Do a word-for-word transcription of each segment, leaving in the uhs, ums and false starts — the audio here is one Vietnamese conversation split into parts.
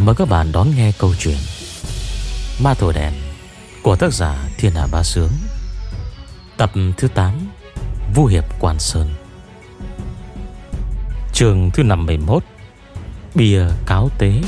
Mời các bạn đón nghe câu chuyện Ma Thổi Đèn của tác giả Thiên Hà Bá Sướng, tập thứ tám, Vu Hiệp Quan Sơn, chương thứ năm mươi mốt, Bia Cáo Tế.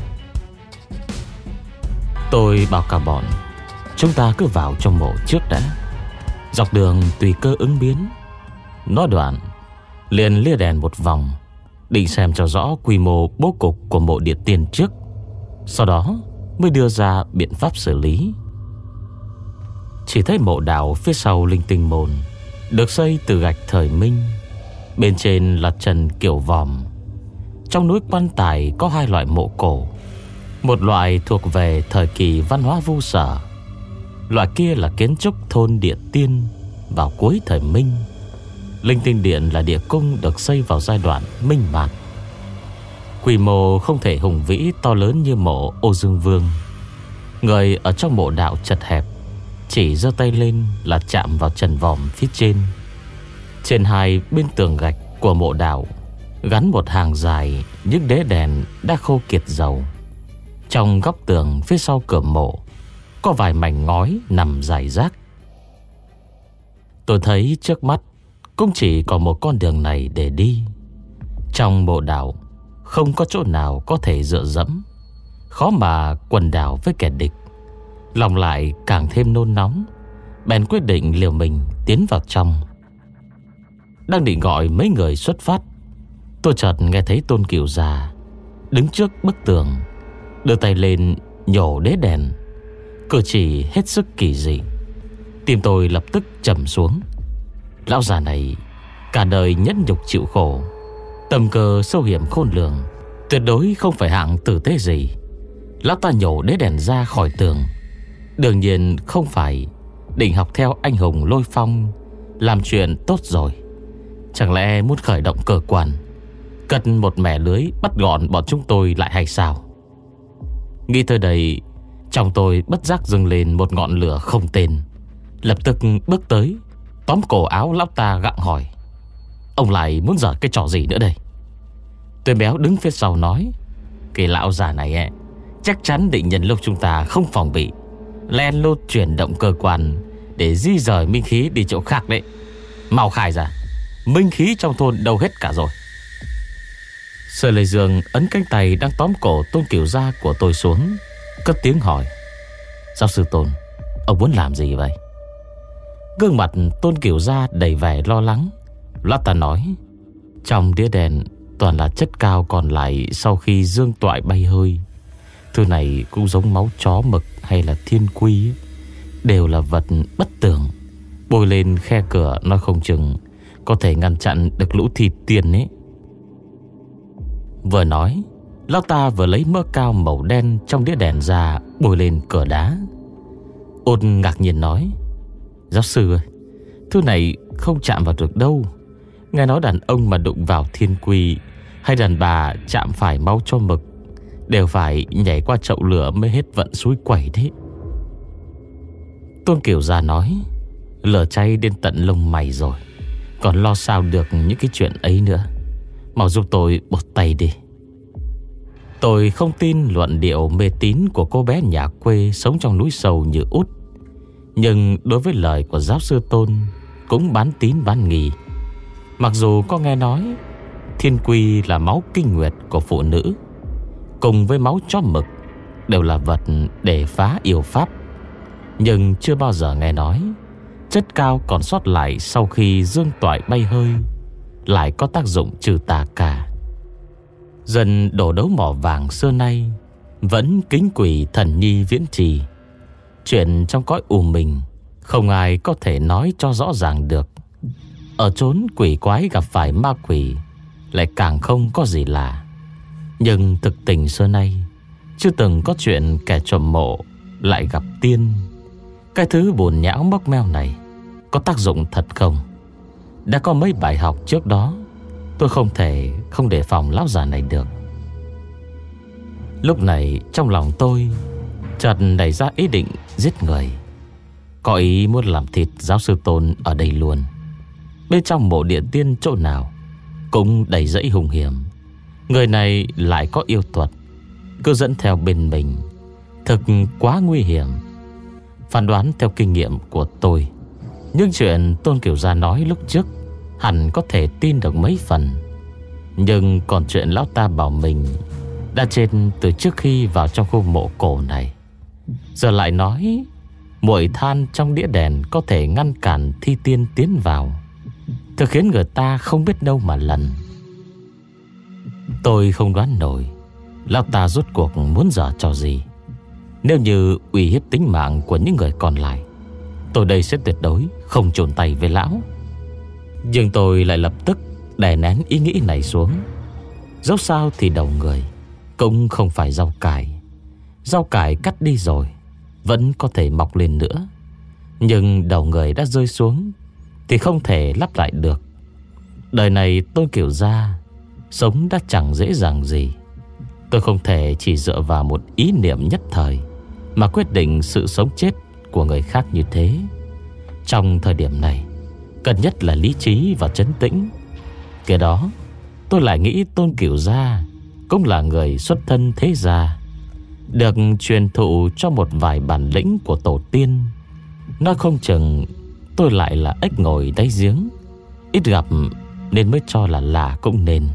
Tôi bảo cả bọn chúng ta cứ vào trong mộ trước đã. Dọc đường tùy cơ ứng biến. Nói đoạn liền lia đèn một vòng, định xem cho rõ quy mô bố cục của mộ địa tiên trước, sau đó mới đưa ra biện pháp xử lý. Chỉ thấy mộ đạo phía sau linh tinh môn được xây từ gạch thời Minh, bên trên là trần kiểu vòm. Trong núi Quan Tài có hai loại mộ cổ. Một loại thuộc về thời kỳ văn hóa Vu Sở, loại kia là kiến trúc thôn địa tiên vào cuối thời Minh. Linh Tinh Điện là địa cung được xây vào giai đoạn Minh Mạt. Quy mô không thể hùng vĩ to lớn như mộ Ô Dương Vương. Người ở trong mộ đạo chật hẹp, chỉ giơ tay lên là chạm vào trần vòm phía trên. Trên hai bên tường gạch của mộ đạo gắn một hàng dài những đế đèn đã khô kiệt dầu. Trong góc tường phía sau cửa mộ có vài mảnh ngói nằm rải rác. Tôi thấy trước mắt cũng chỉ có một con đường này để đi. Trong mộ đạo không có chỗ nào có thể dựa dẫm, khó mà quần đảo với kẻ địch. Lòng lại càng thêm nôn nóng, bèn quyết định liều mình tiến vào trong. Đang định gọi mấy người xuất phát, tôi chợt nghe thấy Tôn Cửu già đứng trước bức tường, đưa tay lên nhổ đế đèn, cử chỉ hết sức kỳ dị. Tim tôi lập tức trầm xuống. Lão già này cả đời nhẫn nhục chịu khổ, tầm cơ sâu hiểm khôn lường, tuyệt đối không phải hạng tử tế gì. Lão ta nhổ đế đèn ra khỏi tường, đương nhiên không phải định học theo anh hùng Lôi Phong làm chuyện tốt rồi. Chẳng lẽ muốn khởi động cơ quan, cất một mẻ lưới bắt gọn bọn chúng tôi lại hay sao? Nghĩ tới đây, trong tôi bất giác dâng lên một ngọn lửa không tên. Lập tức bước tới, tóm cổ áo lão ta gặng hỏi: ông lại muốn giở cái trò gì nữa đây? Tôi béo đứng phía sau nói: cái lão già này ấy, chắc chắn định nhân lúc chúng ta không phòng bị, len lút chuyển động cơ quan để di rời minh khí đi chỗ khác đấy. Mau khai ra, minh khí trong thôn đâu hết cả rồi? Sở Lệ Dương ấn cánh tay đang tóm cổ Tôn Cửu gia của tôi xuống, cất tiếng hỏi: giáo sư Tôn, ông muốn làm gì vậy? Gương mặt Tôn Cửu gia đầy vẻ lo lắng. Lão ta nói: trong đĩa đèn toàn là chất cao còn lại sau khi dương toại bay hơi. Thứ này cũng giống máu chó mực hay là thiên quy, đều là vật bất tường. Bôi lên khe cửa nói không chừng có thể ngăn chặn được lũ thịt tiên ấy. Vừa nói, lão ta vừa lấy mỡ cao màu đen trong đĩa đèn ra bôi lên cửa đá. Ôn ngạc nhiên nói: giáo sư ơi, thứ này không chạm vào được đâu. Nghe nói đàn ông mà đụng vào thiên quy, hay đàn bà chạm phải máu cho mực, đều phải nhảy qua chậu lửa mới hết vận suối quẩy đấy. Tôn Cửu gia nói: lửa cháy đến tận lông mày rồi, còn lo sao được những cái chuyện ấy nữa. Mau giúp tôi một tay đi. Tôi không tin luận điệu mê tín của cô bé nhà quê sống trong núi sâu như út, nhưng đối với lời của giáo sư Tôn cũng bán tín bán nghi. Mặc dù có nghe nói thiên quy là máu kinh nguyệt của phụ nữ, cùng với máu chó mực đều là vật để phá yêu pháp, nhưng chưa bao giờ nghe nói chất cao còn sót lại sau khi dương toại bay hơi lại có tác dụng trừ tà cả. Dân đổ đấu mỏ vàng xưa nay vẫn kính quỷ thần nhi viễn trì. Chuyện trong cõi u minh không ai có thể nói cho rõ ràng được. Ở chốn quỷ quái gặp phải ma quỷ lại càng không có gì lạ. Nhưng thực tình xưa nay chưa từng có chuyện kẻ trộm mộ lại gặp tiên. Cái thứ bùn nhão móc meo này có tác dụng thật không? Đã có mấy bài học trước đó, tôi không thể không đề phòng lão già này được. Lúc này trong lòng tôi chợt nảy ra ý định giết người, có ý muốn làm thịt giáo sư Tôn ở đây luôn. Bên trong mộ địa tiên chỗ nào cũng đầy rẫy hung hiểm. Người này lại có yêu thuật, cứ dẫn theo bên mình thực quá nguy hiểm. Phán đoán theo kinh nghiệm của tôi, những chuyện Tôn Kiểu Gia nói lúc trước hẳn có thể tin được mấy phần. Nhưng còn chuyện lão ta bảo mình đã chết từ trước khi vào trong khu mộ cổ này, giờ lại nói muội than trong đĩa đèn có thể ngăn cản thi tiên tiến vào, thực khiến người ta không biết đâu mà lần. Tôi không đoán nổi lão ta rốt cuộc muốn giở trò gì. Nếu như uy hiếp tính mạng của những người còn lại, tôi đây sẽ tuyệt đối không chồn tay với lão. Nhưng tôi lại lập tức đè nén ý nghĩ này xuống. Dẫu sao thì đầu người cũng không phải rau cải. Rau cải cắt đi rồi vẫn có thể mọc lên nữa, nhưng đầu người đã rơi xuống thì không thể lắp lại được. Đời này Tôn Kiểu Gia sống đã chẳng dễ dàng gì. Tôi không thể chỉ dựa vào một ý niệm nhất thời mà quyết định sự sống chết của người khác như thế. Trong thời điểm này, cần nhất là lý trí và trấn tĩnh. Kế đó, tôi lại nghĩ Tôn Kiểu Gia cũng là người xuất thân thế gia, được truyền thụ cho một vài bản lĩnh của tổ tiên. Nói không chừng tôi lại là ếch ngồi đáy giếng, ít gặp nên mới cho là lạ cũng nên.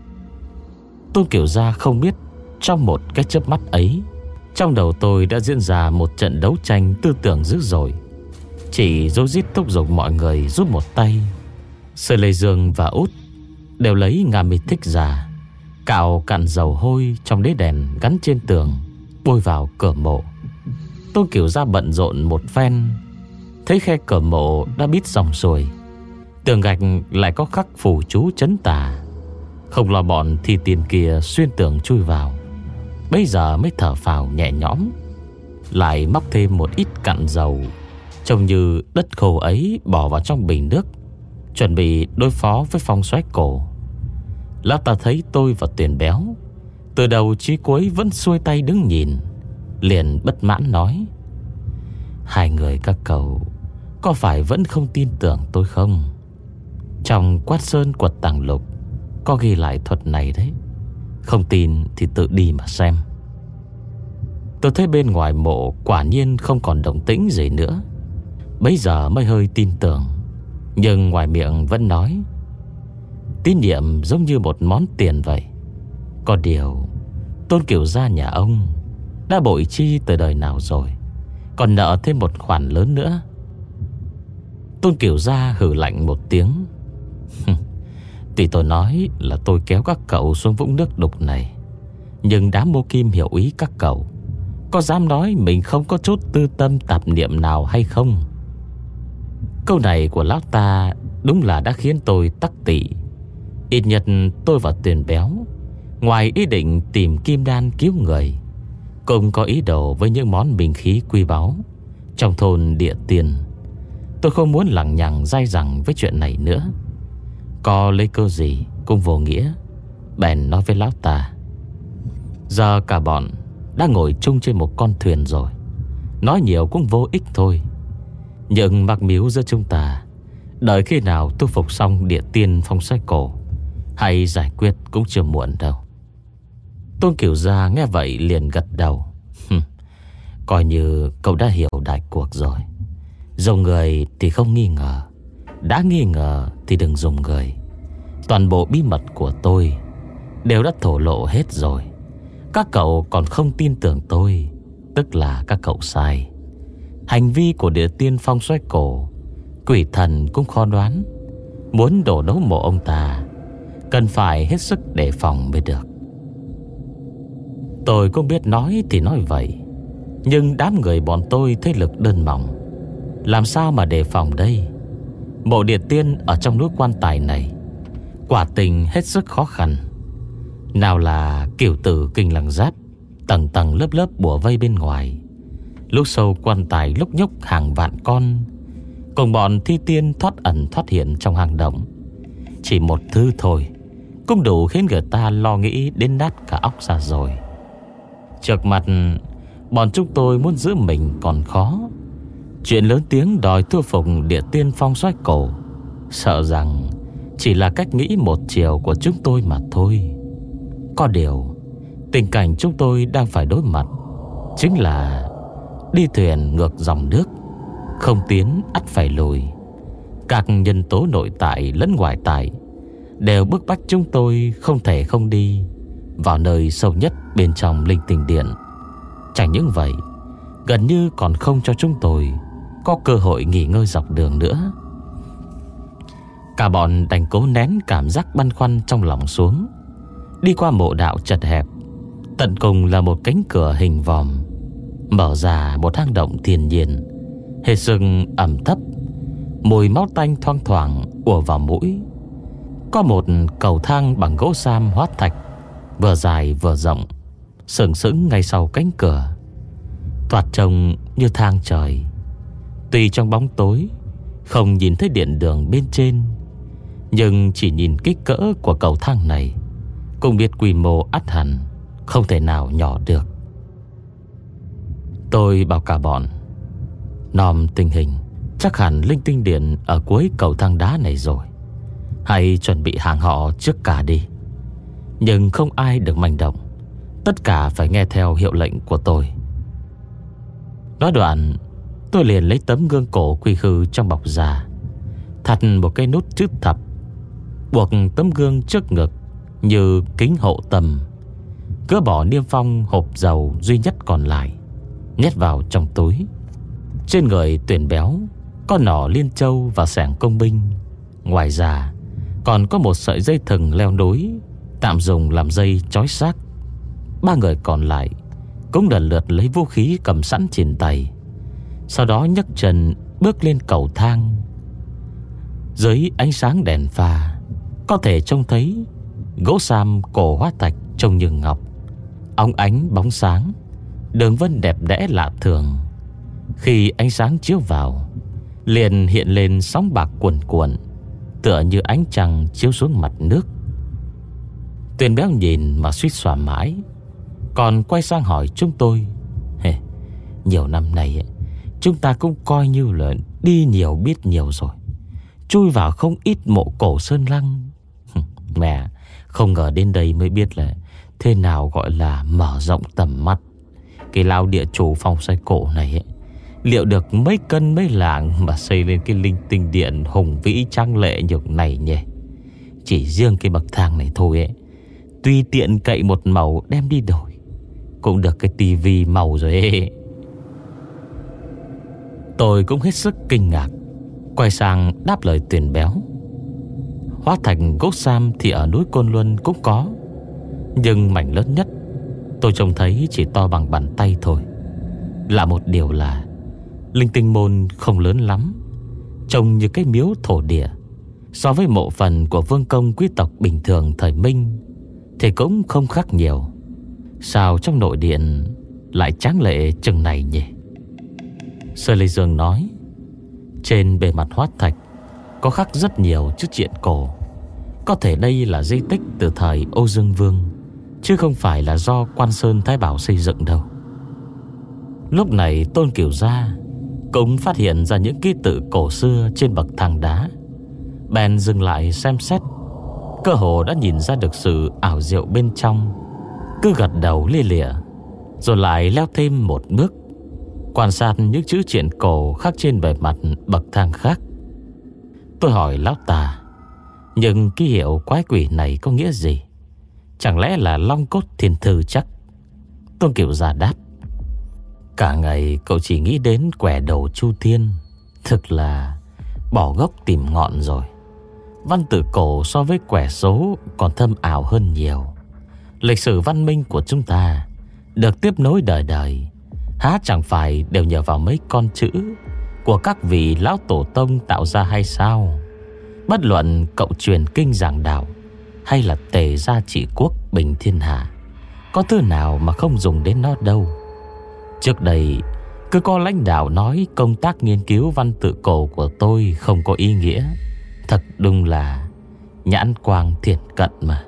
Tôn Kiểu Gia không biết trong một cái chớp mắt ấy, trong đầu tôi đã diễn ra một trận đấu tranh tư tưởng dữ dội. Chỉ rối rít thúc giục mọi người giúp một tay. Sơ Lê Dương và Út đều lấy ngà mịt thích ra, cạo cạn dầu hôi trong đế đèn gắn trên tường, bôi vào cửa mộ. Tôn Kiểu Gia bận rộn một phen, thấy khe cửa mộ đã bít xong rồi, tường gạch lại có khắc phù chú trấn tà, không lo bọn thi tiên kia xuyên tường chui vào. Bây giờ mới thở phào nhẹ nhõm, lại móc thêm một ít cặn dầu trông như đất khô ấy bỏ vào trong bình nước, chuẩn bị đối phó với phong xoáy cổ. Lão ta thấy tôi và Tuyền Béo từ đầu chí cuối vẫn xuôi tay đứng nhìn, liền bất mãn nói: hai người các cậu có phải vẫn không tin tưởng tôi không? Trong Quát Sơn Quật Tàng Lục có ghi lại thuật này đấy. Không tin thì tự đi mà xem. Tôi thấy bên ngoài mộ quả nhiên không còn động tĩnh gì nữa, bấy giờ mới hơi tin tưởng. Nhưng ngoài miệng vẫn nói tín nhiệm giống như một món tiền vậy. Có điều Tôn Kiểu Gia nhà ông đã bội chi từ đời nào rồi, còn nợ thêm một khoản lớn nữa. Tôn Kiểu Gia hừ lạnh một tiếng: tuy tôi nói là tôi kéo các cậu xuống vũng nước đục này, nhưng đám Mô Kim hiểu ý các cậu có dám nói mình không có chút tư tâm tạp niệm nào hay không? Câu này của lão ta đúng là đã khiến tôi tắc tị. Ít nhất tôi và Tuyền Béo, ngoài ý định tìm kim đan cứu người, cũng có ý đồ với những món bình khí quý báu trong thôn Địa Tiên. Tôi không muốn lằng nhằng dai dẳng với chuyện này nữa. Có lấy cơ gì cũng vô nghĩa, bèn nói với lão ta: giờ cả bọn đã ngồi chung trên một con thuyền rồi, nói nhiều cũng vô ích thôi. Nhưng mắc miếu giữa chúng ta, đợi khi nào tu phục xong Địa Tiên phong xoáy cổ hay giải quyết cũng chưa muộn đâu. Tôn Kiểu Gia nghe vậy liền gật đầu: coi như cậu đã hiểu đại cuộc rồi. Dùng người thì không nghi ngờ, đã nghi ngờ thì đừng dùng người. Toàn bộ bí mật của tôi đều đã thổ lộ hết rồi. Các cậu còn không tin tưởng tôi, tức là các cậu sai. Hành vi của Địa Tiên phong xoáy cổ, quỷ thần cũng khó đoán. Muốn đổ đấu mộ ông ta, cần phải hết sức đề phòng mới được. Tôi cũng biết nói thì nói vậy, nhưng đám người bọn tôi thế lực đơn mỏng, làm sao mà đề phòng đây? Mộ Địa Tiên ở trong núi quan tài này quả tình hết sức khó khăn. Nào là cửu tử kinh lăng giáp, tầng tầng lớp lớp bủa vây bên ngoài, lúc sâu quan tài lúc nhúc hàng vạn con, cùng bọn thi tiên thoát ẩn thoát hiện trong hang động. Chỉ một thứ thôi cũng đủ khiến người ta lo nghĩ đến nát cả óc ra rồi. Trước mặt bọn chúng tôi muốn giữ mình còn khó, chuyện lớn tiếng đòi thu phục Địa Tiên phong xoáy cổ, sợ rằng chỉ là cách nghĩ một chiều của chúng tôi mà thôi. Có điều Tình cảnh chúng tôi đang phải đối mặt chính là đi thuyền ngược dòng nước, không tiến ắt phải lùi. Các nhân tố nội tại lẫn ngoại tại đều bức bách chúng tôi không thể không đi vào nơi sâu nhất bên trong linh tinh điện. Chẳng những vậy, gần như còn không cho chúng tôi có cơ hội nghỉ ngơi dọc đường nữa. Cả bọn đành cố nén cảm giác băn khoăn trong lòng xuống, đi qua mộ đạo chật hẹp. Tận cùng là một cánh cửa hình vòm, mở ra một hang động thiên nhiên, hết sức ẩm thấp. Mùi máu tanh thoang thoảng ùa vào mũi. Có một cầu thang bằng gỗ sam hóa thạch, vừa dài vừa rộng, sừng sững ngay sau cánh cửa, thoạt trông như thang trời. Tuy trong bóng tối không nhìn thấy điện đường bên trên, nhưng chỉ nhìn kích cỡ của cầu thang này cũng biết quy mô ắt hẳn không thể nào nhỏ được. Tôi bảo cả bọn nòm tình hình, chắc hẳn linh tinh điện ở cuối cầu thang đá này rồi, hãy chuẩn bị hàng họ trước cả đi. Nhưng không ai được manh động, tất cả phải nghe theo hiệu lệnh của tôi. Nói đoạn, tôi liền lấy tấm gương cổ quy khư trong bọc ra, thắt một cái nút chữ thập, buộc tấm gương trước ngực như kính hộ tâm, gỡ bỏ niêm phong hộp dầu duy nhất còn lại, nhét vào trong túi. Trên người Tuyển béo có nỏ liên châu và xẻng công binh. Ngoài ra còn có một sợi dây thừng leo nối, tạm dùng làm dây trói xác. Ba người còn lại cũng lần lượt lấy vũ khí cầm sẵn trên tay, sau đó nhấc chân bước lên cầu thang. Dưới ánh sáng đèn pha, có thể trông thấy gỗ sam cổ hóa thạch trông như ngọc, óng ánh bóng sáng, đường vân đẹp đẽ lạ thường. Khi ánh sáng chiếu vào, liền hiện lên sóng bạc cuồn cuộn, tựa như ánh trăng chiếu xuống mặt nước. Tuyển béo nhìn mà suýt xoa mãi, còn quay sang hỏi chúng tôi: hey, nhiều năm nay chúng ta cũng coi như là đi nhiều biết nhiều rồi, chui vào không ít mộ cổ sơn lăng. Mẹ, không ngờ đến đây mới biết là thế nào gọi là mở rộng tầm mắt. Cái lao địa chủ phong xoay cổ này ấy, liệu được mấy cân mấy lạng mà xây lên cái linh tinh điện hùng vĩ trang lệ như này nhỉ? Chỉ riêng cái bậc thang này thôi ấy, tuy tiện cậy một màu đem đi đổi, cũng được cái tivi màu rồi ấy. Tôi cũng hết sức kinh ngạc, quay sang đáp lời Tuyển béo: hóa thạch gỗ sam thì ở núi Côn Luân cũng có, nhưng mảnh lớn nhất tôi trông thấy chỉ to bằng bàn tay thôi. Lạ một điều là linh tinh môn không lớn lắm, trông như cái miếu thổ địa. So với mộ phần của vương công quý tộc bình thường thời Minh thì cũng không khác nhiều. Sao trong nội điện lại tráng lệ chừng này nhỉ? Sơ Lê Dương nói: trên bề mặt hóa thạch có khắc rất nhiều chữ triện cổ. Có thể đây là di tích từ thời Âu Dương Vương, chứ không phải là do Quan Sơn Thái Bảo xây dựng đâu. Lúc này Tôn Cửu Gia cũng phát hiện ra những ký tự cổ xưa trên bậc thang đá, bèn dừng lại xem xét. Cơ hồ đã nhìn ra được sự ảo diệu bên trong, cứ gật đầu lia lịa, rồi lại leo thêm một bước, quan sát những chữ triện cổ khắc trên bề mặt bậc thang khác. Tôi hỏi lão ta: nhưng ký hiệu quái quỷ này có nghĩa gì? Chẳng lẽ là long cốt thiên thư chắc? Tôn Cửu Gia đáp: cả ngày cậu chỉ nghĩ đến quẻ đầu Chu Thiên, thực là bỏ gốc tìm ngọn rồi. Văn tự cổ so với quẻ số còn thâm ảo hơn nhiều. Lịch sử văn minh của chúng ta được tiếp nối đời đời, há chẳng phải đều nhờ vào mấy con chữ của các vị lão tổ tông tạo ra hay sao? Bất luận cậu truyền kinh giảng đạo hay là tề gia trị quốc bình thiên hạ, có thứ nào mà không dùng đến nó đâu. Trước đây cứ có lãnh đạo nói công tác nghiên cứu văn tự cổ của tôi không có ý nghĩa. Thật đúng là nhãn quang thiện cận mà.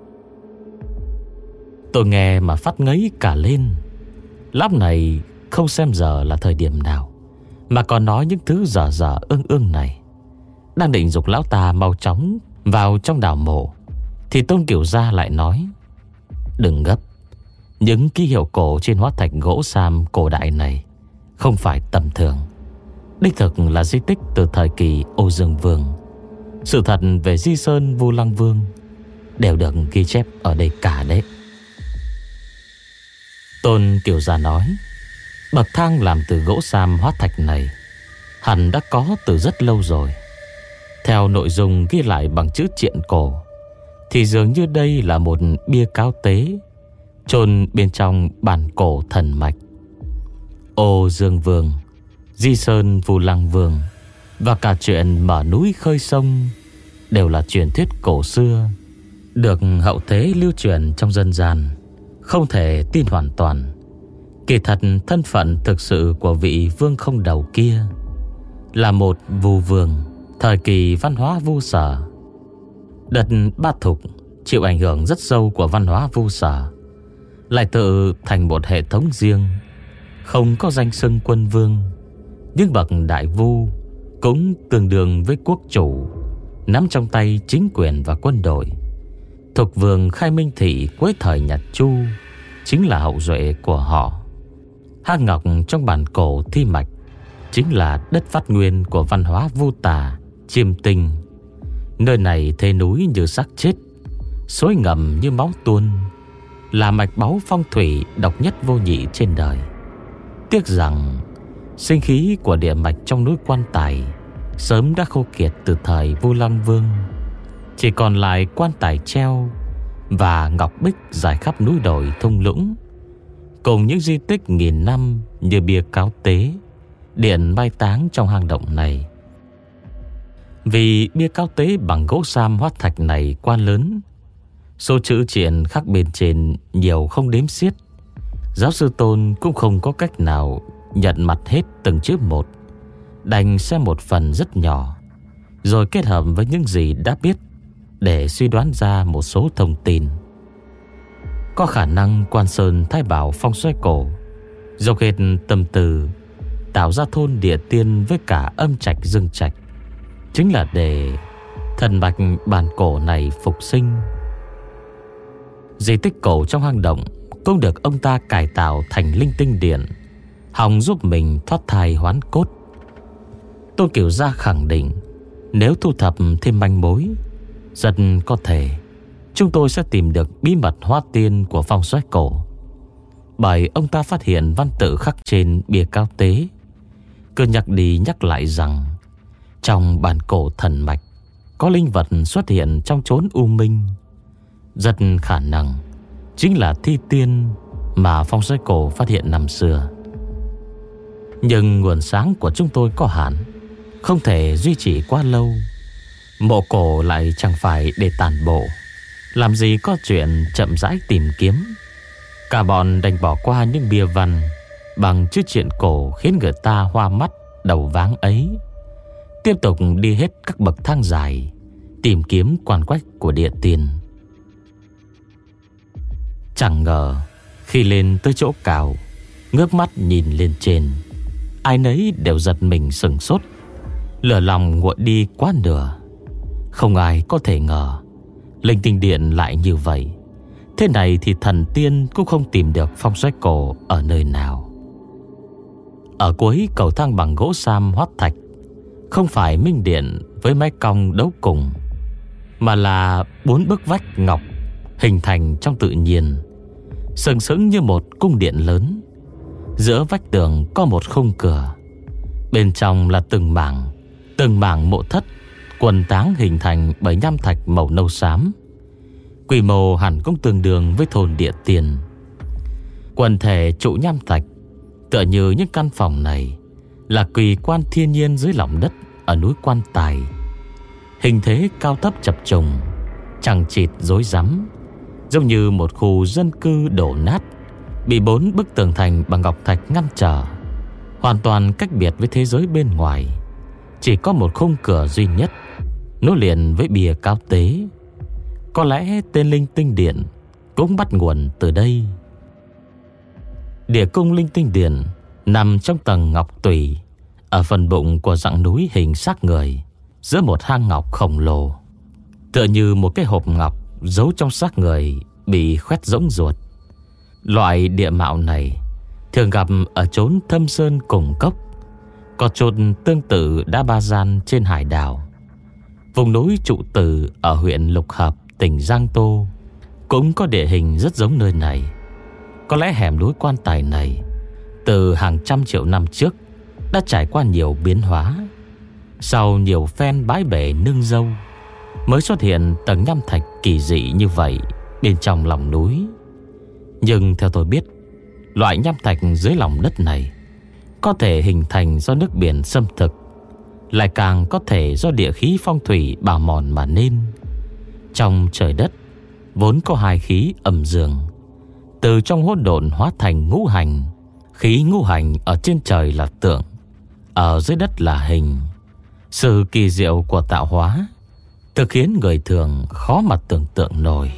Tôi nghe mà phát ngấy cả lên. Lão này không xem giờ là thời điểm nào mà còn nói những thứ dở dở ương ương này. Đang định giục lão ta mau chóng vào trong đào mộ, thì Tôn Cửu Gia lại nói: đừng gấp, những ký hiệu cổ trên hóa thạch gỗ sam cổ đại này không phải tầm thường. Đích thực là di tích từ thời kỳ Ô Dương Vương. Sự thật về Di Sơn Vu Lăng Vương đều được ghi chép ở đây cả đấy. Tôn Kiều Gia nói, bậc thang làm từ gỗ sam hóa thạch này hẳn đã có từ rất lâu rồi. Theo nội dung ghi lại bằng chữ triện cổ thì dường như đây là một bia cáo tế chôn bên trong bản cổ thần mạch. Ô Dương Vương, Di Sơn Vu Lăng Vương và cả chuyện mở núi khơi sông đều là truyền thuyết cổ xưa, được hậu thế lưu truyền trong dân gian, không thể tin hoàn toàn. Kỳ thật thân phận thực sự của vị vương không đầu kia là một vu vương thời kỳ văn hóa Vu Sở. Đợt Ba Thục chịu ảnh hưởng rất sâu của văn hóa Vu Sở, lại tự thành một hệ thống riêng, không có danh xưng quân vương, nhưng bậc đại vu cũng tương đương với quốc chủ, nắm trong tay chính quyền và quân đội. Thục vương Khai Minh Thị cuối thời Nhật Chu chính là hậu duệ của họ. Hang ngọc trong bản cổ thi mạch chính là đất phát nguyên của văn hóa Vu Tà, Chiêm Tinh. Nơi này thế núi như xác chết, suối ngầm như máu tuôn, là mạch báu phong thủy độc nhất vô nhị trên đời. Tiếc rằng sinh khí của địa mạch trong núi Quan Tài sớm đã khô kiệt từ thời Vu Lăng Vương, chỉ còn lại quan tài treo và ngọc bích dài khắp núi đồi thung lũng, cùng những di tích nghìn năm như bia cáo tế, điện mai táng trong hang động này. Vì bia cáo tế bằng gỗ sam hóa thạch này quá lớn, số chữ triện khắc bên trên nhiều không đếm xiết, giáo sư Tôn cũng không có cách nào nhận mặt hết từng chữ một, đành xem một phần rất nhỏ, rồi kết hợp với những gì đã biết để suy đoán ra một số thông tin. Có khả năng Quan Sơn Thái Bảo phong xoay cổ dốc hết tâm tư tạo ra thôn địa tiên với cả âm trạch dương trạch, chính là để thần mạch bản cổ này phục sinh. Di tích cổ trong hang động cũng được ông ta cải tạo thành linh tinh điện, hòng giúp mình thoát thai hoán cốt. Tôn Kiều Gia khẳng định nếu thu thập thêm manh mối, rất có thể chúng tôi sẽ tìm được bí mật hóa tiên của phong xoáy cổ. Bởi ông ta phát hiện văn tự khắc trên bia cáo tế cứ nhắc đi nhắc lại rằng trong bản cổ thần mạch có linh vật xuất hiện trong chốn u minh, rất khả năng chính là thi tiên mà phong xoáy cổ phát hiện năm xưa. Nhưng nguồn sáng của chúng tôi có hạn, không thể duy trì quá lâu. Mộ cổ lại chẳng phải để tàn bộ, làm gì có chuyện chậm rãi tìm kiếm. Cả bọn đành bỏ qua những bia văn bằng chữ triện cổ khiến người ta hoa mắt đầu váng ấy, tiếp tục đi hết các bậc thang dài tìm kiếm quan quách của địa tiên. Chẳng ngờ khi lên tới chỗ cao, ngước mắt nhìn lên trên, ai nấy đều giật mình sửng sốt, lửa lòng nguội đi quá nửa. Không ai có thể ngờ linh tinh điện lại như vậy. Thế này thì thần tiên cũng không tìm được phong xoáy cổ ở nơi nào. Ở cuối cầu thang bằng gỗ sam hoắt thạch không phải minh điện với mái cong đấu cùng, mà là bốn bức vách ngọc hình thành trong tự nhiên, sừng sững như một cung điện lớn. Giữa vách tường có một khung cửa, bên trong là từng mảng Từng mảng mộ thất quần táng hình thành bởi nham thạch màu nâu xám. Quy mô hẳn cũng tương đương với thôn địa tiền. Quần thể trụ nham thạch tựa như những căn phòng này là kỳ quan thiên nhiên dưới lòng đất ở núi Quan Tài. Hình thế cao thấp chập trùng, chằng chịt rối rắm, giống như một khu dân cư đổ nát, bị bốn bức tường thành bằng ngọc thạch ngăn trở, hoàn toàn cách biệt với thế giới bên ngoài. Chỉ có một khung cửa duy nhất nối liền với bia cáo tế. Có lẽ tên linh tinh điện cũng bắt nguồn từ đây. Địa cung linh tinh điện nằm trong tầng ngọc tùy, ở phần bụng của dãy núi hình xác người, giữa một hang ngọc khổng lồ, tựa như một cái hộp ngọc giấu trong xác người bị khoét rỗng ruột. Loại địa mạo này thường gặp ở chốn thâm sơn cùng cốc, có chốn tương tự đá ba gian trên hải đảo. Vùng núi Trụ Tử ở huyện Lục Hợp, tỉnh Giang Tô cũng có địa hình rất giống nơi này. Có lẽ hẻm núi Quan Tài này từ hàng trăm triệu năm trước đã trải qua nhiều biến hóa. Sau nhiều phen bãi bể nương dâu mới xuất hiện tầng nham thạch kỳ dị như vậy bên trong lòng núi. Nhưng theo tôi biết, loại nham thạch dưới lòng đất này có thể hình thành do nước biển xâm thực, lại càng có thể do địa khí phong thủy bào mòn mà nên. Trong trời đất vốn có hai khí âm dương, từ trong hỗn độn hóa thành ngũ hành. Khí ngũ hành ở trên trời là tượng, ở dưới đất là hình. Sự kỳ diệu của tạo hóa thực khiến người thường khó mà tưởng tượng nổi.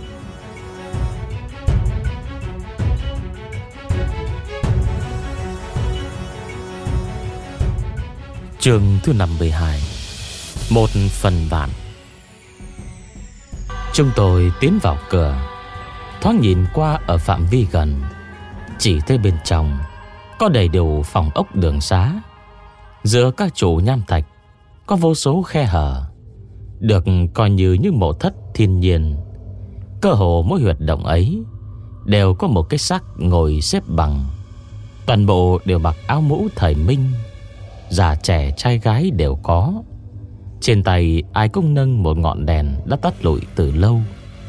Chương thứ năm mươi hai. Một phần vạn. Chúng tôi tiến vào cửa, thoáng nhìn qua ở phạm vi gần, chỉ thấy bên trong có đầy đủ phòng ốc đường xá. Giữa các trụ nham thạch có vô số khe hở, được coi như những mộ thất thiên nhiên. Cơ hồ mỗi huyệt động ấy đều có một cái xác ngồi xếp bằng. Toàn bộ đều mặc áo mũ thời Minh, già trẻ trai gái đều có. Trên tay ai cũng nâng một ngọn đèn đã tắt lụi từ lâu.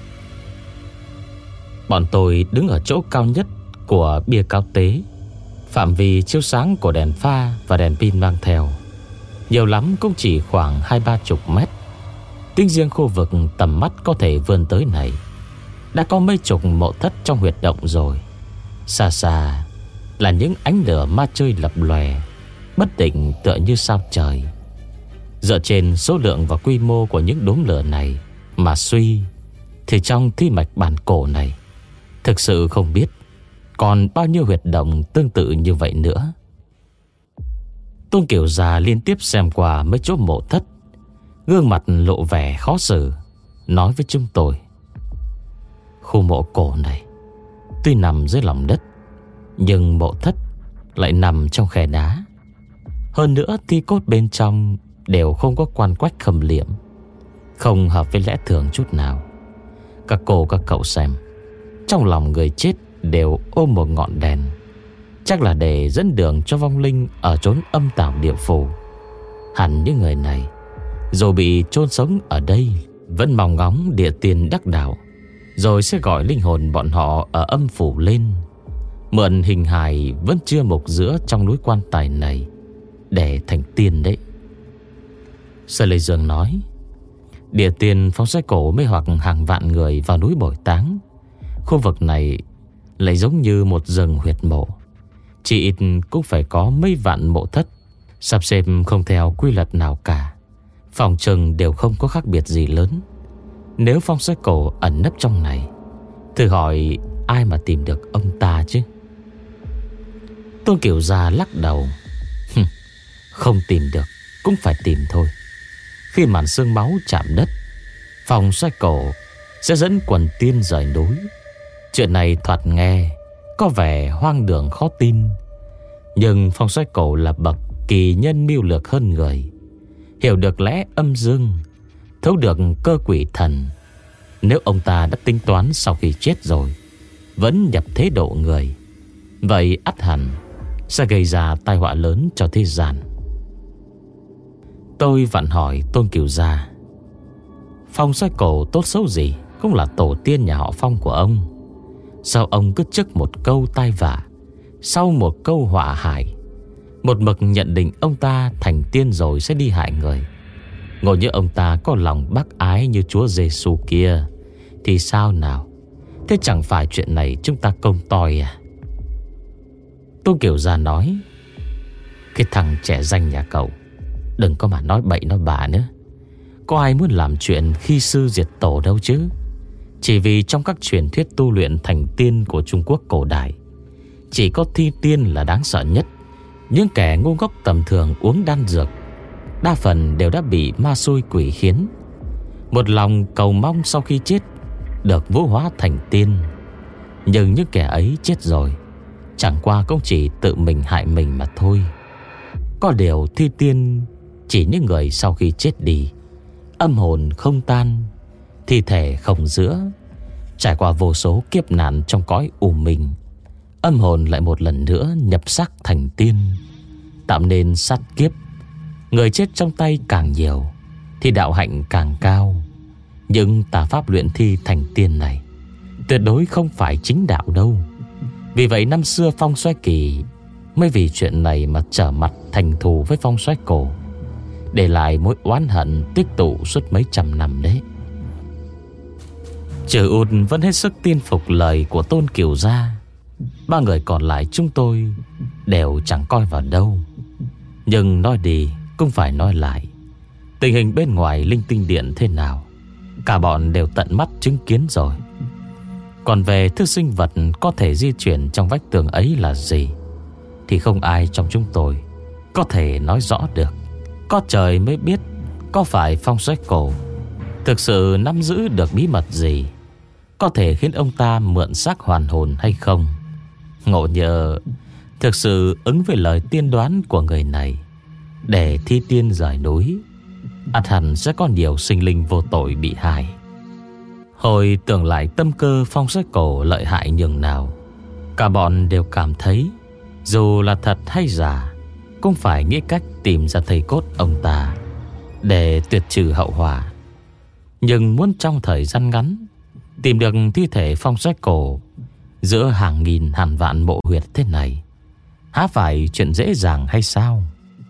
Bọn tôi đứng ở chỗ cao nhất của bia cao tế. Phạm vi chiếu sáng của đèn pha và đèn pin mang theo nhiều lắm cũng chỉ khoảng hai ba chục mét. Tính riêng khu vực tầm mắt có thể vươn tới này đã có mấy chục mộ thất trong huyệt động rồi. Xa xa là những ánh lửa ma chơi lập lòe, bất định tựa như sao trời. Dựa trên số lượng và quy mô của những đốm lửa này mà suy, thì trong thi mạch bản cổ này thực sự không biết còn bao nhiêu huyệt động tương tự như vậy nữa. Tôn Kiều già liên tiếp xem qua mấy chỗ mộ thất, gương mặt lộ vẻ khó xử, nói với chúng tôi: khu mộ cổ này tuy nằm dưới lòng đất, nhưng mộ thất lại nằm trong khe đá. Hơn nữa thi cốt bên trong đều không có quan quách khâm liệm, không hợp với lẽ thường chút nào. Các cô các cậu xem, trong lòng người chết đều ôm một ngọn đèn, chắc là để dẫn đường cho vong linh ở chốn âm tào địa phủ. Hẳn những người này dù bị chôn sống ở đây vẫn mong ngóng địa tiên đắc đạo, rồi sẽ gọi linh hồn bọn họ ở âm phủ lên, mượn hình hài vẫn chưa mục giữa trong núi quan tài này để thành tiên đấy. Sở Lê Dương nói: địa tiên phóng xe cổ mê hoặc hàng vạn người vào núi bồi táng. Khu vực này lại giống như một rừng huyệt mộ, chỉ ít cũng phải có mấy vạn mộ thất, sắp xếp không theo quy luật nào cả, phòng trừng đều không có khác biệt gì lớn. Nếu phong sách cổ ẩn nấp trong này, thử hỏi ai mà tìm được ông ta chứ? Tôn Kiều Gia lắc đầu: không tìm được cũng phải tìm thôi. Khi màn sương máu chạm đất, phong sách cổ sẽ dẫn quần tiên rời núi. Chuyện này thoạt nghe có vẻ hoang đường khó tin, nhưng phong sách cổ là bậc kỳ nhân mưu lược hơn người, hiểu được lẽ âm dương, thấu được cơ quỷ thần. Nếu ông ta đã tính toán sau khi chết rồi vẫn nhập thế độ người, vậy ắt hẳn sẽ gây ra tai họa lớn cho thế gian. Tôi vặn hỏi Tôn Kiều Gia: phong sách cổ tốt xấu gì cũng là tổ tiên nhà họ Phong của ông, sao ông cứ trước một câu tai vạ, sau một câu họa hại, một mực nhận định ông ta thành tiên rồi sẽ đi hại người? Ngộ như ông ta có lòng bác ái như Chúa Giêsu kia thì sao nào? Thế chẳng phải chuyện này chúng ta công toi à? Tôn Kiều Gia nói: cái thằng trẻ danh nhà cậu đừng có mà nói bậy nói bạ nữa. Có ai muốn làm chuyện khi sư diệt tổ đâu chứ. Chỉ vì trong các truyền thuyết tu luyện thành tiên của Trung Quốc cổ đại, chỉ có thi tiên là đáng sợ nhất. Những kẻ ngu ngốc tầm thường uống đan dược đa phần đều đã bị ma xui quỷ khiến, một lòng cầu mong sau khi chết được vũ hóa thành tiên. Nhưng những kẻ ấy chết rồi, chẳng qua cũng chỉ tự mình hại mình mà thôi. Có điều thi tiên chỉ những người sau khi chết đi, âm hồn không tan, thi thể không giữa, trải qua vô số kiếp nạn trong cõi u minh, âm hồn lại một lần nữa nhập xác thành tiên, tạo nên sát kiếp. Người chết trong tay càng nhiều thì đạo hạnh càng cao. Nhưng tà pháp luyện thi thành tiên này tuyệt đối không phải chính đạo đâu. Vì vậy năm xưa Phong Xoay Kỳ mới vì chuyện này mà trở mặt thành thù với Phong Xoay Cổ, để lại mối oán hận tích tụ suốt mấy trăm năm đấy. Trừ Út vẫn hết sức tin phục lời của Tôn Kiều Gia. Ba người còn lại chúng tôi đều chẳng coi vào đâu. Nhưng nói đi cũng phải nói lại, tình hình bên ngoài Linh Tinh Điện thế nào, cả bọn đều tận mắt chứng kiến rồi. Còn về thứ sinh vật có thể di chuyển trong vách tường ấy là gì thì không ai trong chúng tôi có thể nói rõ được. Có trời mới biết có phải Phong Xoay Cổ thực sự nắm giữ được bí mật gì có thể khiến ông ta mượn xác hoàn hồn hay không. Ngộ nhờ thực sự ứng với lời tiên đoán của người này để thi tiên rời núi, ắt hẳn sẽ có nhiều sinh linh vô tội bị hại. Hồi tưởng lại tâm cơ Phong Xoay Cổ lợi hại nhường nào, cả bọn đều cảm thấy dù là thật hay giả cũng phải nghĩ cách tìm ra thầy cốt ông ta để tuyệt trừ hậu họa. Nhưng muốn trong thời gian ngắn tìm được thi thể Phong Xoay Cổ giữa hàng nghìn hàng vạn mộ huyệt thế này, há phải chuyện dễ dàng hay sao?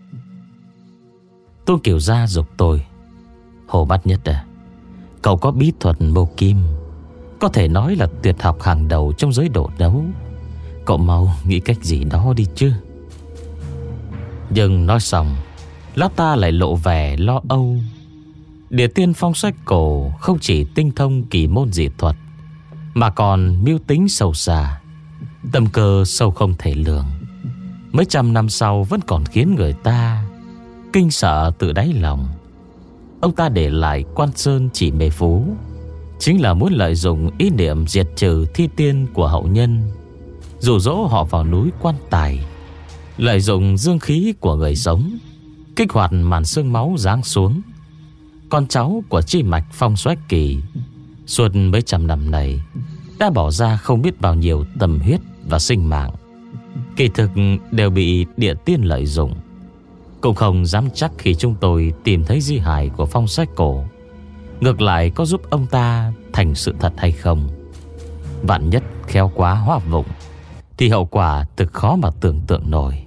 Tôn Kiều Gia giục tôi: Hồ Bát Nhất à, cậu có bí thuật mô kim, có thể nói là tuyệt học hàng đầu trong giới độ đấu. Cậu mau nghĩ cách gì đó đi chứ. Nhưng nói xong, lão ta lại lộ vẻ lo âu. Địa tiên Phong Xoay Cổ không chỉ tinh thông kỳ môn dị thuật, mà còn mưu tính sâu xa, tâm cơ sâu không thể lường. Mấy trăm năm sau vẫn còn khiến người ta kinh sợ từ đáy lòng. Ông ta để lại Quan Sơn Chỉ Mê Phú chính là muốn lợi dụng ý niệm diệt trừ thi tiên của hậu nhân, dụ dỗ họ vào núi Quan Tài, lợi dụng dương khí của người sống, kích hoạt màn sương máu giáng xuống. Con cháu của chi mạch Phong Xoay Kỳ suốt mấy trăm năm này đã bỏ ra không biết bao nhiêu tâm huyết và sinh mạng, kỳ thực đều bị địa tiên lợi dụng. Cũng không dám chắc khi chúng tôi tìm thấy di hài của Phong Xoay Cổ ngược lại có giúp ông ta thành sự thật hay không. Vạn nhất khéo quá hóa vụng thì hậu quả thực khó mà tưởng tượng nổi.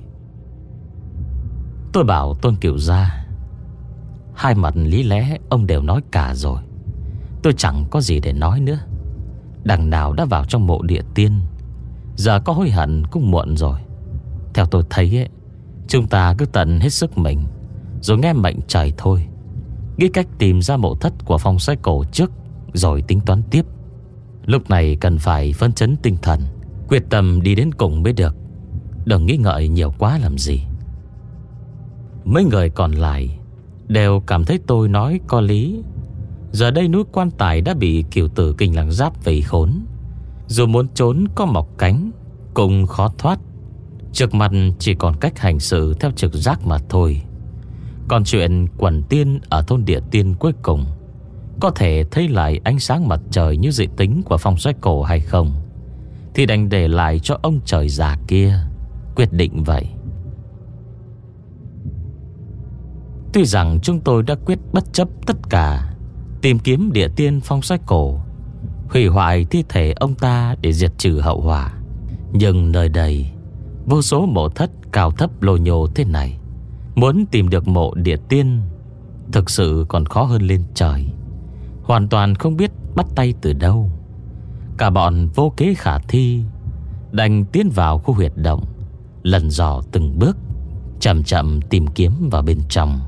Tôi bảo Tôn Kiều Gia: Hai mặt lý lẽ ông đều nói cả rồi, tôi chẳng có gì để nói nữa. Đằng nào đã vào trong mộ địa tiên, giờ có hối hận cũng muộn rồi. Theo tôi thấy ấy, chúng ta cứ tận hết sức mình rồi nghe mệnh trời thôi. Nghĩ cách tìm ra mộ thất của Phong Xoay Cổ trước rồi tính toán tiếp. Lúc này cần phải phấn chấn tinh thần, quyết tâm đi đến cùng mới được. Đừng nghĩ ngợi nhiều quá làm gì. Mấy người còn lại đều cảm thấy tôi nói có lý. Giờ đây núi Quan Tài đã bị Cửu Tử Kinh Lăng Giáp vây khốn, dù muốn trốn có mọc cánh cũng khó thoát. Trước mặt chỉ còn cách hành sự theo trực giác mà thôi. Còn chuyện quần tiên ở thôn địa tiên cuối cùng có thể thấy lại ánh sáng mặt trời như dự tính của Phong Xoay Cổ hay không thì đành để lại cho ông trời già kia quyết định vậy. Tuy rằng chúng tôi đã quyết bất chấp tất cả, tìm kiếm địa tiên Phong Xoay Cổ, hủy hoại thi thể ông ta để diệt trừ hậu họa, nhưng nơi đây vô số mộ thất cao thấp lồ nhồ thế này, muốn tìm được mộ địa tiên thực sự còn khó hơn lên trời. Hoàn toàn không biết bắt tay từ đâu. Cả bọn vô kế khả thi, đành tiến vào khu huyệt động, lần dò từng bước, chậm chậm tìm kiếm vào bên trong.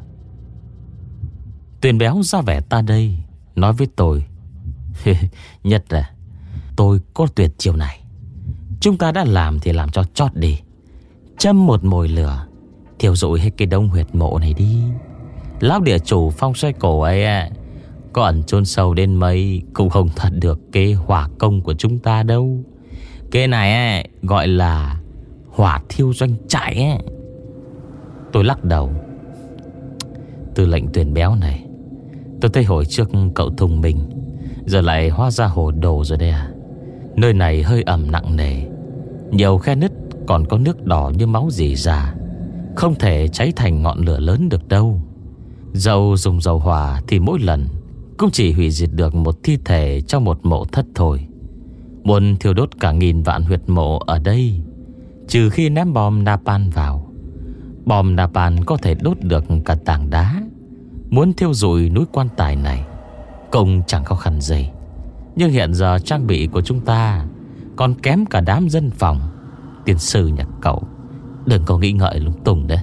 Tuyền Béo ra vẻ ta đây, nói với tôi: Nhất là tôi có tuyệt chiêu này. Chúng ta đã làm thì làm cho chót đi, châm một mồi lửa thiêu rụi hết cái đông huyệt mộ này đi. Lão địa chủ Phong Xoay Cổ ấy à, có ẩn chôn sâu đến mấy cũng không thật được cái hỏa công của chúng ta đâu. Cái này ấy, gọi là hỏa thiêu doanh trại ấy. Tôi lắc đầu. Tư lệnh Tuyền béo này, tôi thấy hồi trước cậu thông minh, giờ lại hóa ra hồ đồ rồi đây à. Nơi này hơi ẩm nặng nề, nhiều khe nứt, còn có nước đỏ như máu rỉ ra, không thể cháy thành ngọn lửa lớn được đâu. Dẫu dùng dầu hỏa thì mỗi lần cũng chỉ hủy diệt được một thi thể trong một mộ thất thôi. Muốn thiêu đốt cả nghìn vạn huyệt mộ ở đây, trừ khi ném bom napalm vào. Bom napalm có thể đốt được cả tảng đá. Muốn thiêu rụi núi quan tài này cũng chẳng khó khăn gì. Nhưng hiện giờ trang bị của chúng ta còn kém cả đám dân phòng. Tiên sư nhà cậu đừng có nghĩ ngợi lung tung đấy.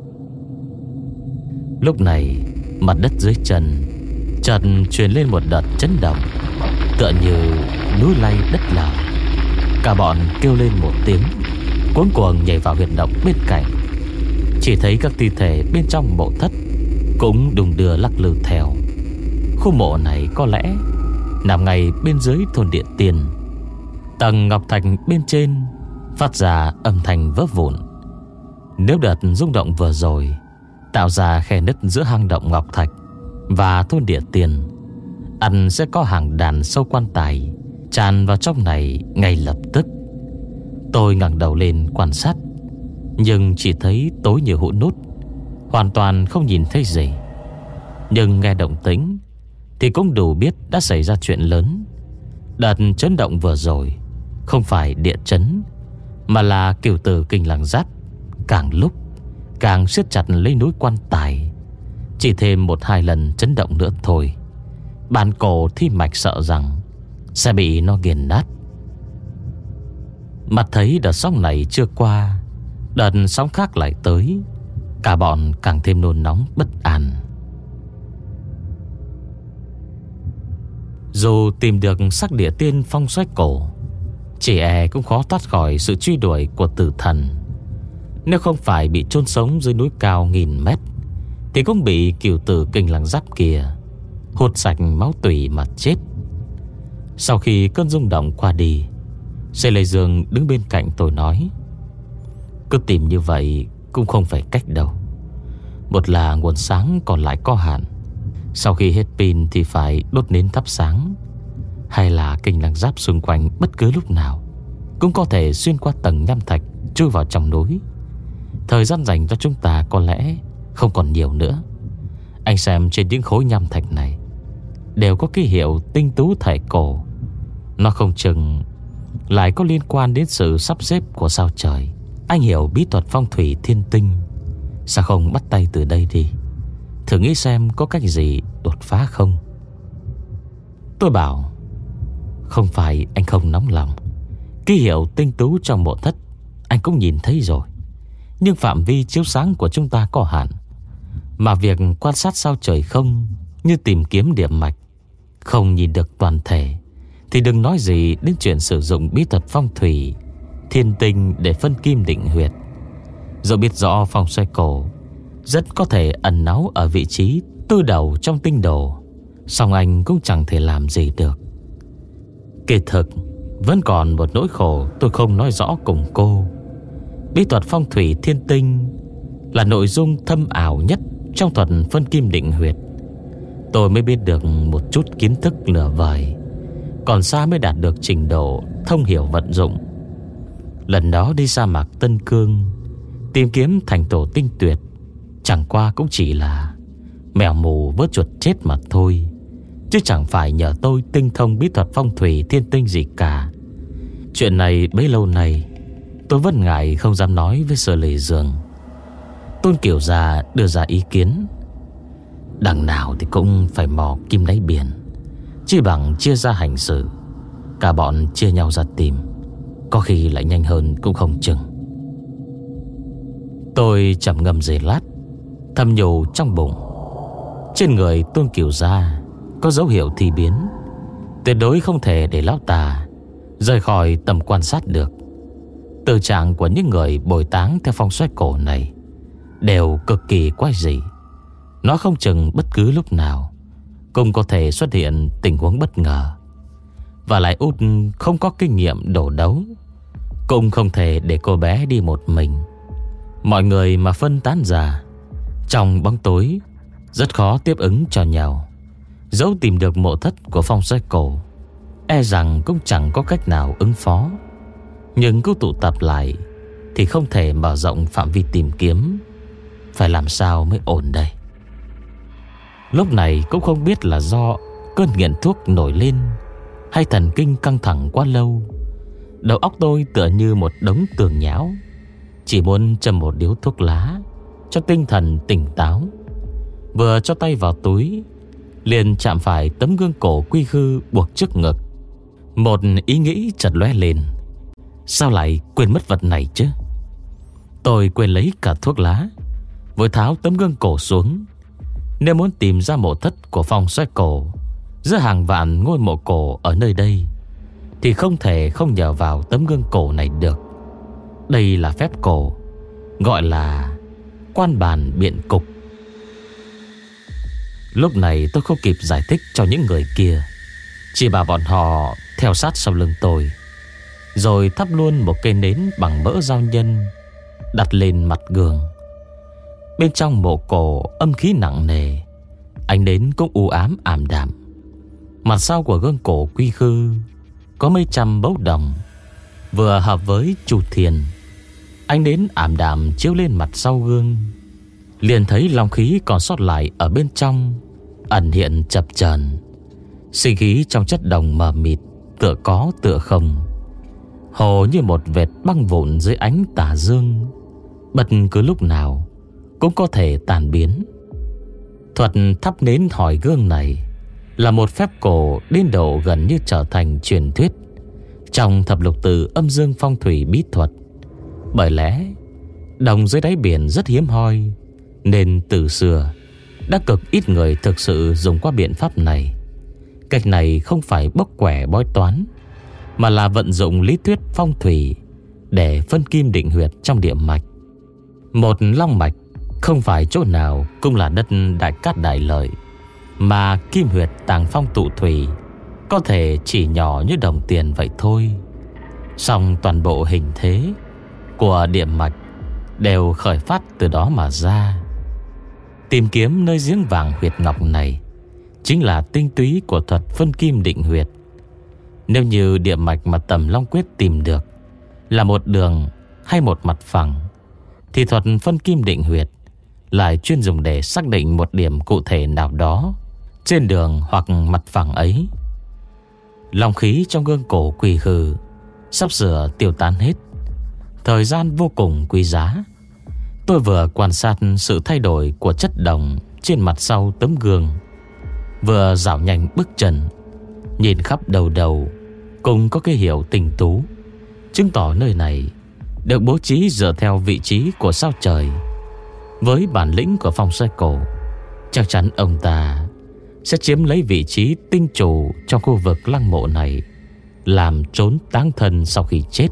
Lúc này mặt đất dưới chân chợt truyền lên một đợt chấn động, tựa như núi lay đất lở. Cả bọn kêu lên một tiếng, cuống cuồng nhảy vào huyệt động bên cạnh. Chỉ thấy các thi thể bên trong mộ thất cũng đùng đưa lắc lư theo. Khu mộ này có lẽ nằm ngay bên dưới thôn Điện Tiền. Tầng ngọc thạch bên trên phát ra âm thanh vỡ vụn. Nếu đợt rung động vừa rồi tạo ra khe nứt giữa hang động ngọc thạch và thôn Địa Tiền, ắt sẽ có hàng đàn sâu quan tài tràn vào trong này ngay lập tức. Tôi ngẩng đầu lên quan sát, nhưng chỉ thấy tối như hũ nút, hoàn toàn không nhìn thấy gì. Nhưng nghe động tĩnh thì cũng đủ biết đã xảy ra chuyện lớn. Đợt chấn động vừa rồi không phải địa chấn, mà là cửu tử kinh lăng giáp càng lúc càng siết chặt lấy núi quan tài. Chỉ thêm một hai lần chấn động nữa thôi, bản cổ thi mạch sợ rằng sẽ bị nó nghiền nát. Mặt thấy đợt sóng này chưa qua, đợt sóng khác lại tới. Cả bọn càng thêm nôn nóng bất an. Dù tìm được sắc địa tiên phong xoáy cổ, chỉ e cũng khó thoát khỏi sự truy đuổi của tử thần. Nếu không phải bị chôn sống dưới núi cao nghìn mét, thì cũng bị cửu tử kinh lăng giáp kia hút sạch máu tủy mà chết. Sau khi cơn rung động qua đi, Sê Lê Dương đứng bên cạnh tôi nói: cứ tìm như vậy cũng không phải cách đâu. Một là nguồn sáng còn lại có hạn, sau khi hết pin thì phải đốt nến thắp sáng. Hay là kinh lăng giáp xung quanh bất cứ lúc nào cũng có thể xuyên qua tầng nham thạch chui vào trong núi. Thời gian dành cho chúng ta có lẽ không còn nhiều nữa. Anh xem trên những khối nham thạch này đều có ký hiệu tinh tú thời cổ. Nó không chừng lại có liên quan đến sự sắp xếp của sao trời. Anh hiểu bí thuật phong thủy thiên tinh, sao không bắt tay từ đây đi, thử nghĩ xem có cách gì đột phá không. Tôi bảo: không phải anh không nóng lòng. Ký hiệu tinh tú trong mộ thất anh cũng nhìn thấy rồi, nhưng phạm vi chiếu sáng của chúng ta có hạn. Mà việc quan sát sao trời không như tìm kiếm điểm mạch, không nhìn được toàn thể, thì đừng nói gì đến chuyện sử dụng bí thuật phong thủy thiên tinh để phân kim định huyệt. Dẫu biết rõ phong xoay cổ rất có thể ẩn náu ở vị trí tư đầu trong tinh đồ, song anh cũng chẳng thể làm gì được. Kỳ thực vẫn còn một nỗi khổ tôi không nói rõ cùng cô. Bí thuật phong thủy thiên tinh là nội dung thâm ảo nhất trong thuật phân kim định huyệt. Tôi mới biết được một chút kiến thức nửa vời, còn xa mới đạt được trình độ thông hiểu vận dụng. Lần đó đi sa mạc Tân Cương tìm kiếm thành tổ tinh tuyệt, chẳng qua cũng chỉ là mèo mù vớt chuột chết mà thôi, chứ chẳng phải nhờ tôi tinh thông bí thuật phong thủy thiên tinh gì cả. Chuyện này bấy lâu nay tôi vẫn ngại không dám nói với Sở Lệ Dương. Tôn Kiều Gia đưa ra ý kiến: đằng nào thì cũng phải mò kim đáy biển, chỉ bằng chia ra hành xử. Cả bọn chia nhau ra tìm, có khi lại nhanh hơn cũng không chừng. Tôi trầm ngâm giây lát, thầm nhủ trong bụng: trên người Tôn Kiều Gia có dấu hiệu thi biến, tuyệt đối không thể để lão ta rời khỏi tầm quan sát được. Tình trạng của những người bồi táng theo phong xoáy cổ này đều cực kỳ quái dị. Nó không chừng bất cứ lúc nào cũng có thể xuất hiện tình huống bất ngờ. Và lại Út không có kinh nghiệm đổ đấu, Cũng không thể để cô bé đi một mình. Mọi người mà phân tán ra trong bóng tối rất khó tiếp ứng cho nhau. Dẫu tìm được mộ thất của phong xoay cổ, e rằng cũng chẳng có cách nào ứng phó. Nhưng cứ tụ tập lại thì không thể mở rộng phạm vi tìm kiếm. Phải làm sao mới ổn đây? Lúc này cũng không biết là do cơn nghiện thuốc nổi lên hay thần kinh căng thẳng quá lâu, đầu óc tôi tựa như một đống tường nhão. Chỉ muốn châm một điếu thuốc lá cho tinh thần tỉnh táo. Vừa cho tay vào túi, liền chạm phải tấm gương cổ quy khư buộc trước ngực. Một ý nghĩ chợt lóe lên. Sao lại quên mất vật này chứ? Tôi quên lấy cả thuốc lá, vội tháo tấm gương cổ xuống. Nếu muốn tìm ra mộ thất của phong xoay cổ giữa hàng vạn ngôi mộ cổ ở nơi đây, thì không thể không nhờ vào tấm gương cổ này được. Đây là phép cổ, gọi là quan bản biện cục. Lúc này tôi không kịp giải thích cho những người kia, chỉ bảo bọn họ theo sát sau lưng tôi, rồi thắp luôn một cây nến bằng mỡ dao nhân, đặt lên mặt gương. Bên trong mộ cổ âm khí nặng nề, ánh nến cũng u ám ảm đạm. Mặt sau của gương cổ quy khư có mấy trăm bấu đồng, vừa hợp với chu thiên. Ánh nến ảm đạm chiếu lên mặt sau gương, liền thấy long khí còn sót lại ở bên trong ẩn hiện chập chờn. Sinh khí trong chất đồng mờ mịt, tựa có tựa không, hồ như một vệt băng vụn dưới ánh tà dương, bất cứ lúc nào cũng có thể tàn biến. Thuật thắp nến hỏi gương này là một phép cổ đến độ gần như trở thành truyền thuyết trong thập lục tự âm dương phong thủy bí thuật. Bởi lẽ đồng dưới đáy biển rất hiếm hoi, nên từ xưa đã cực ít người thực sự dùng qua biện pháp này. Cách này không phải bốc quẻ bói toán, mà là vận dụng lý thuyết phong thủy để phân kim định huyệt trong địa mạch. Một long mạch không phải chỗ nào cũng là đất đại cát đại lợi, mà kim huyệt tàng phong tụ thủy có thể chỉ nhỏ như đồng tiền vậy thôi. Song toàn bộ hình thế của địa mạch đều khởi phát từ đó mà ra. Tìm kiếm nơi giếng vàng huyệt ngọc này chính là tinh túy của thuật phân kim định huyệt. Nếu như địa mạch mà Tầm Long Quyết tìm được là một đường hay một mặt phẳng, thì thuật phân kim định huyệt lại chuyên dùng để xác định một điểm cụ thể nào đó trên đường hoặc mặt phẳng ấy. Long khí trong gương cổ quỳ khư sắp sửa tiêu tán hết. Thời gian vô cùng quý giá. Tôi vừa quan sát sự thay đổi của chất đồng trên mặt sau tấm gương, vừa dạo nhanh bước chân, nhìn khắp đầu đầu cũng có cái hiểu tình tú, chứng tỏ nơi này được bố trí dựa theo vị trí của sao trời. Với bản lĩnh của phong xoay cổ, chắc chắn ông ta sẽ chiếm lấy vị trí tinh chủ trong khu vực lăng mộ này, làm trốn táng thân sau khi chết.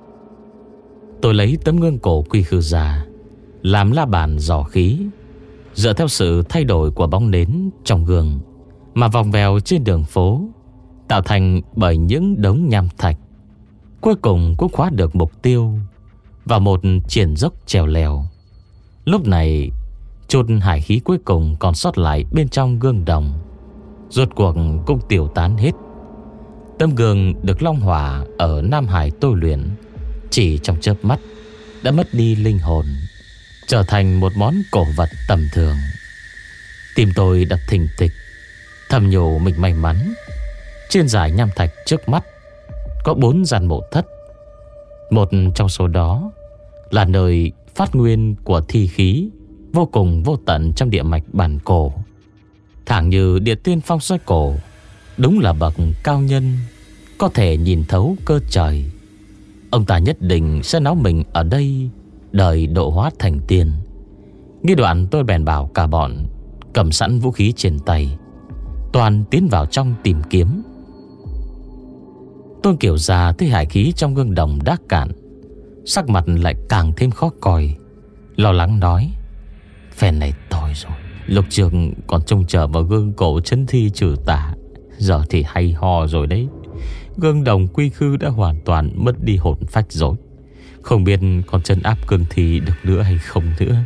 Tôi lấy tấm gương cổ quy khư ra làm la bàn dò khí, dựa theo sự thay đổi của bóng nến trong gương mà vòng vèo trên đường phố, tạo thành bởi những đống nham thạch. Cuối cùng cũng khóa được mục tiêu vào một triển dốc trèo lèo. Lúc này chút hải khí cuối cùng còn sót lại bên trong gương đồng rốt cuộc cũng tiêu tán hết. Tấm gương được long hỏa ở Nam Hải tôi luyện chỉ trong chớp mắt đã mất đi linh hồn, trở thành một món cổ vật tầm thường. Tim tôi đập thình thịch, thầm nhủ mình may mắn. Trên dải nham thạch trước mắt có bốn gian mộ thất. Một trong số đó là nơi phát nguyên của thi khí vô cùng vô tận trong địa mạch bản cổ. Thẳng như địa tiên phong xoay cổ, đúng là bậc cao nhân, có thể nhìn thấu cơ trời. Ông ta nhất định sẽ náo mình ở đây, đời độ hóa thành tiên. Nghĩ đoạn tôi bèn bảo cả bọn cầm sẵn vũ khí trên tay, toàn tiến vào trong tìm kiếm. Tôn Kiều già thấy hải khí trong gương đồng đã cạn, sắc mặt lại càng thêm khó coi, lo lắng nói: phen này tồi rồi. Lúc trước còn trông chờ vào gương cổ chân thi trừ tà, giờ thì hay ho rồi đấy. Gương đồng quy khư đã hoàn toàn mất đi hồn phách rồi. Không biết còn trấn áp cương thi được nữa hay không nữa.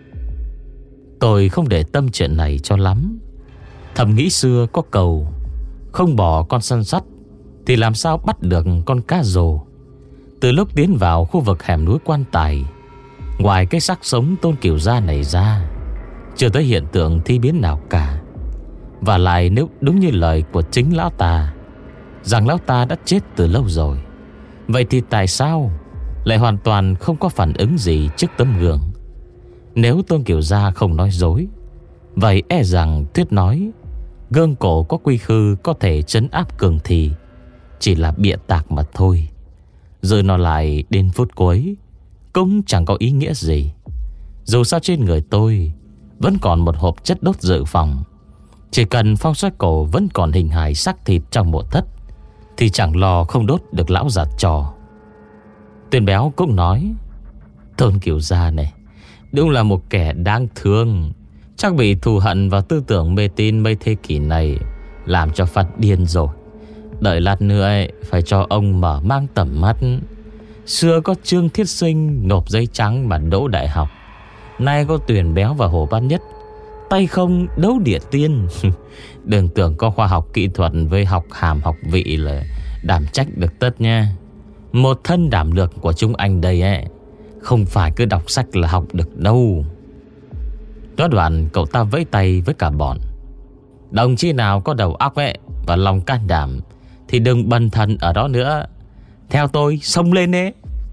Tôi không để tâm chuyện này cho lắm. Thầm nghĩ xưa có cầu, không bỏ con săn sắt thì làm sao bắt được con cá rồ. Từ lúc tiến vào khu vực hẻm núi Quan Tài, ngoài cái xác sống Tôn Cửu Gia này ra, chưa tới hiện tượng thi biến nào cả. Và lại nếu đúng như lời của chính lão ta, rằng lão ta đã chết từ lâu rồi, vậy thì tại sao lại hoàn toàn không có phản ứng gì trước tấm gương? Nếu Tôn Cửu Gia không nói dối, vậy e rằng thuyết nói gương cổ có quy khư có thể trấn áp cường thì chỉ là bịa tạc mà thôi. Rồi nó lại đến phút cuối cũng chẳng có ý nghĩa gì. Dù sao trên người tôi vẫn còn một hộp chất đốt dự phòng. Chỉ cần phong xoáy cổ vẫn còn hình hài xác thịt trong mộ thất thì chẳng lo không đốt được lão già trò. Tuyên Béo cũng nói: Tôn Cửu Gia này đúng là một kẻ đáng thương, chắc bị thù hận và tư tưởng mê tín mấy thế kỷ này làm cho phát điên rồi. Đợi lát nữa ấy, phải cho ông mở mang tầm mắt. Xưa có Trương Thiết Sinh nộp giấy trắng mà đỗ đại học, nay có Tuyển Béo và Hồ Ban Nhất tay không đấu địa tiên. Đừng tưởng có khoa học kỹ thuật với học hàm học vị là đảm trách được tất nha. Một thân đảm lược của chúng anh đây ấy, không phải cứ đọc sách là học được đâu. Nói đoạn cậu ta vẫy tay với cả bọn: Đồng chí nào có đầu óc ấy và lòng can đảm thì đừng bần thần ở đó nữa, theo tôi xông lên ấy.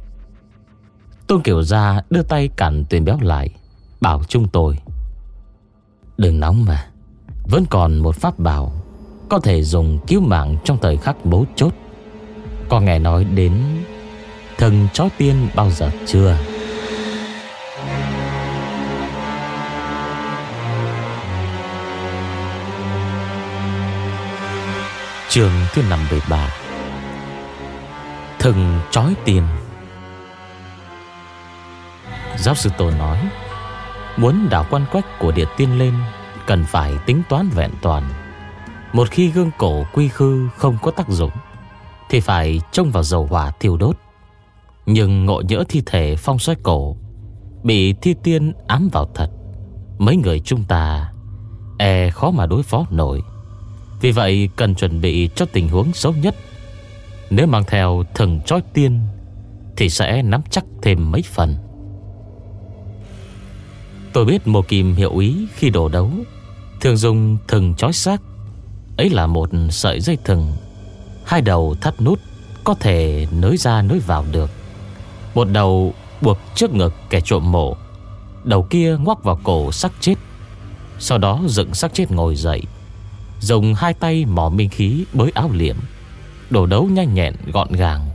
Tôn Cửu Gia đưa tay cản Tuyển Béo lại, bảo chúng tôi: Đừng nóng mà, vẫn còn một pháp bảo có thể dùng cứu mạng trong thời khắc mấu chốt. Có nghe nói đến thần chói tiên bao giờ chưa? Chương thứ năm mươi ba: Thần chói tiên. Giáo sư Tô nói, muốn đảo quan quách của địa tiên lên cần phải tính toán vẹn toàn. Một khi gương cổ quy khư không có tác dụng thì phải trông vào dầu hỏa thiêu đốt. Nhưng ngộ nhỡ thi thể phong xoáy cổ bị thi tiên ám vào thật, mấy người chúng ta e khó mà đối phó nổi. Vì vậy cần chuẩn bị cho tình huống xấu nhất. Nếu mang theo thần chói tiên thì sẽ nắm chắc thêm mấy phần. Tôi biết Mộ Kim hiệu úy khi đổ đấu thường dùng thừng chói xác. Ấy là một sợi dây thừng, hai đầu thắt nút có thể nối ra nối vào được. Một đầu buộc trước ngực kẻ trộm mộ, đầu kia ngoắc vào cổ xác chết. Sau đó dựng xác chết ngồi dậy, dùng hai tay mò minh khí bới áo liệm, đổ đấu nhanh nhẹn gọn gàng.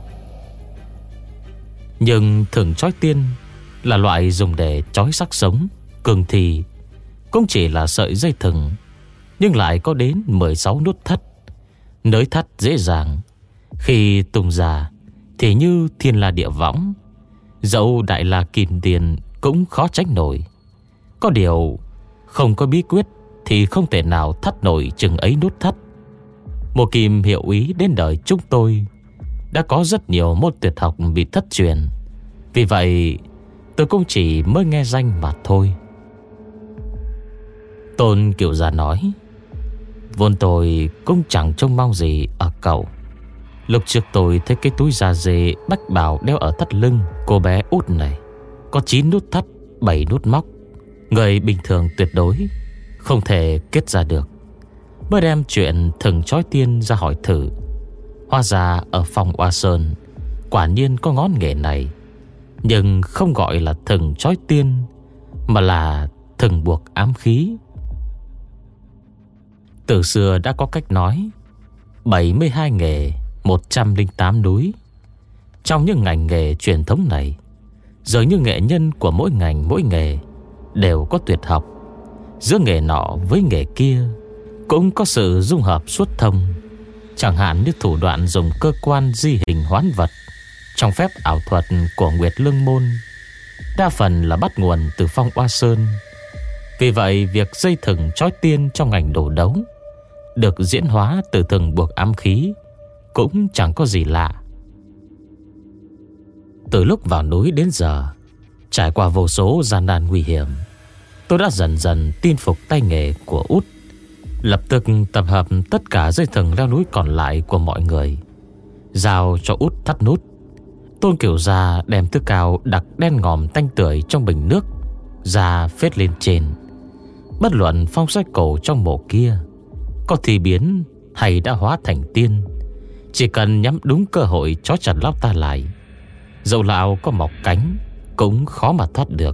Nhưng thừng chói tiên là loại dùng để chói xác sống cường thì, cũng chỉ là sợi dây thừng, nhưng lại có đến mười sáu nút thắt. Nới thắt dễ dàng, khi tung ra thì như thiên la địa võng. Dẫu đại la kim tiền cũng khó tránh nổi. Có điều không có bí quyết thì không thể nào thắt nổi chừng ấy nút thắt. Mộ Kim hiệu úy đến đời chúng tôi đã có rất nhiều môn tuyệt học bị thất truyền. Vì vậy tôi cũng chỉ mới nghe danh mà thôi. Tôn Cửu Gia nói, vốn tôi cũng chẳng trông mong gì ở cậu. Lúc trước tôi thấy cái túi da dê bách bảo đeo ở thắt lưng cô bé út này có chín nút thắt, bảy nút móc. Người bình thường tuyệt đối không thể kết ra được. Mới đem chuyện thừng chói tiên ra hỏi thử. Hóa ra ở phòng Oa Sơn quả nhiên có ngón nghề này, nhưng không gọi là thừng chói tiên, mà là thừng buộc ám khí. Từ xưa đã có cách nói bảy mươi hai nghề, một trăm lẻ tám núi. Trong những ngành nghề truyền thống này, dường như nghệ nhân của mỗi ngành mỗi nghề đều có tuyệt học. Giữa nghề nọ với nghề kia cũng có sự dung hợp xuất thông. Chẳng hạn như thủ đoạn dùng cơ quan di hình hoán vật trong phép ảo thuật của Nguyệt Lương Môn, đa phần là bắt nguồn từ Phong Oa Sơn. Vì vậy việc dây thừng chói tiên trong ngành đồ đấu được diễn hóa từ thừng buộc ám khí cũng chẳng có gì lạ. Từ lúc vào núi đến giờ, trải qua vô số gian nan nguy hiểm, tôi đã dần dần tin phục tay nghề của Út. Lập tức tập hợp tất cả dây thừng leo núi còn lại của mọi người, giao cho Út thắt nút. Tôn Kiểu Gia đem thức cao đặc đen ngòm tanh tưởi trong bình nước ra phết lên trên. Bất luận phong sách cổ trong mộ kia có thì biến hay đã hóa thành tiên, chỉ cần nhắm đúng cơ hội chó chặt lão ta lại, dẫu lão có mọc cánh cũng khó mà thoát được.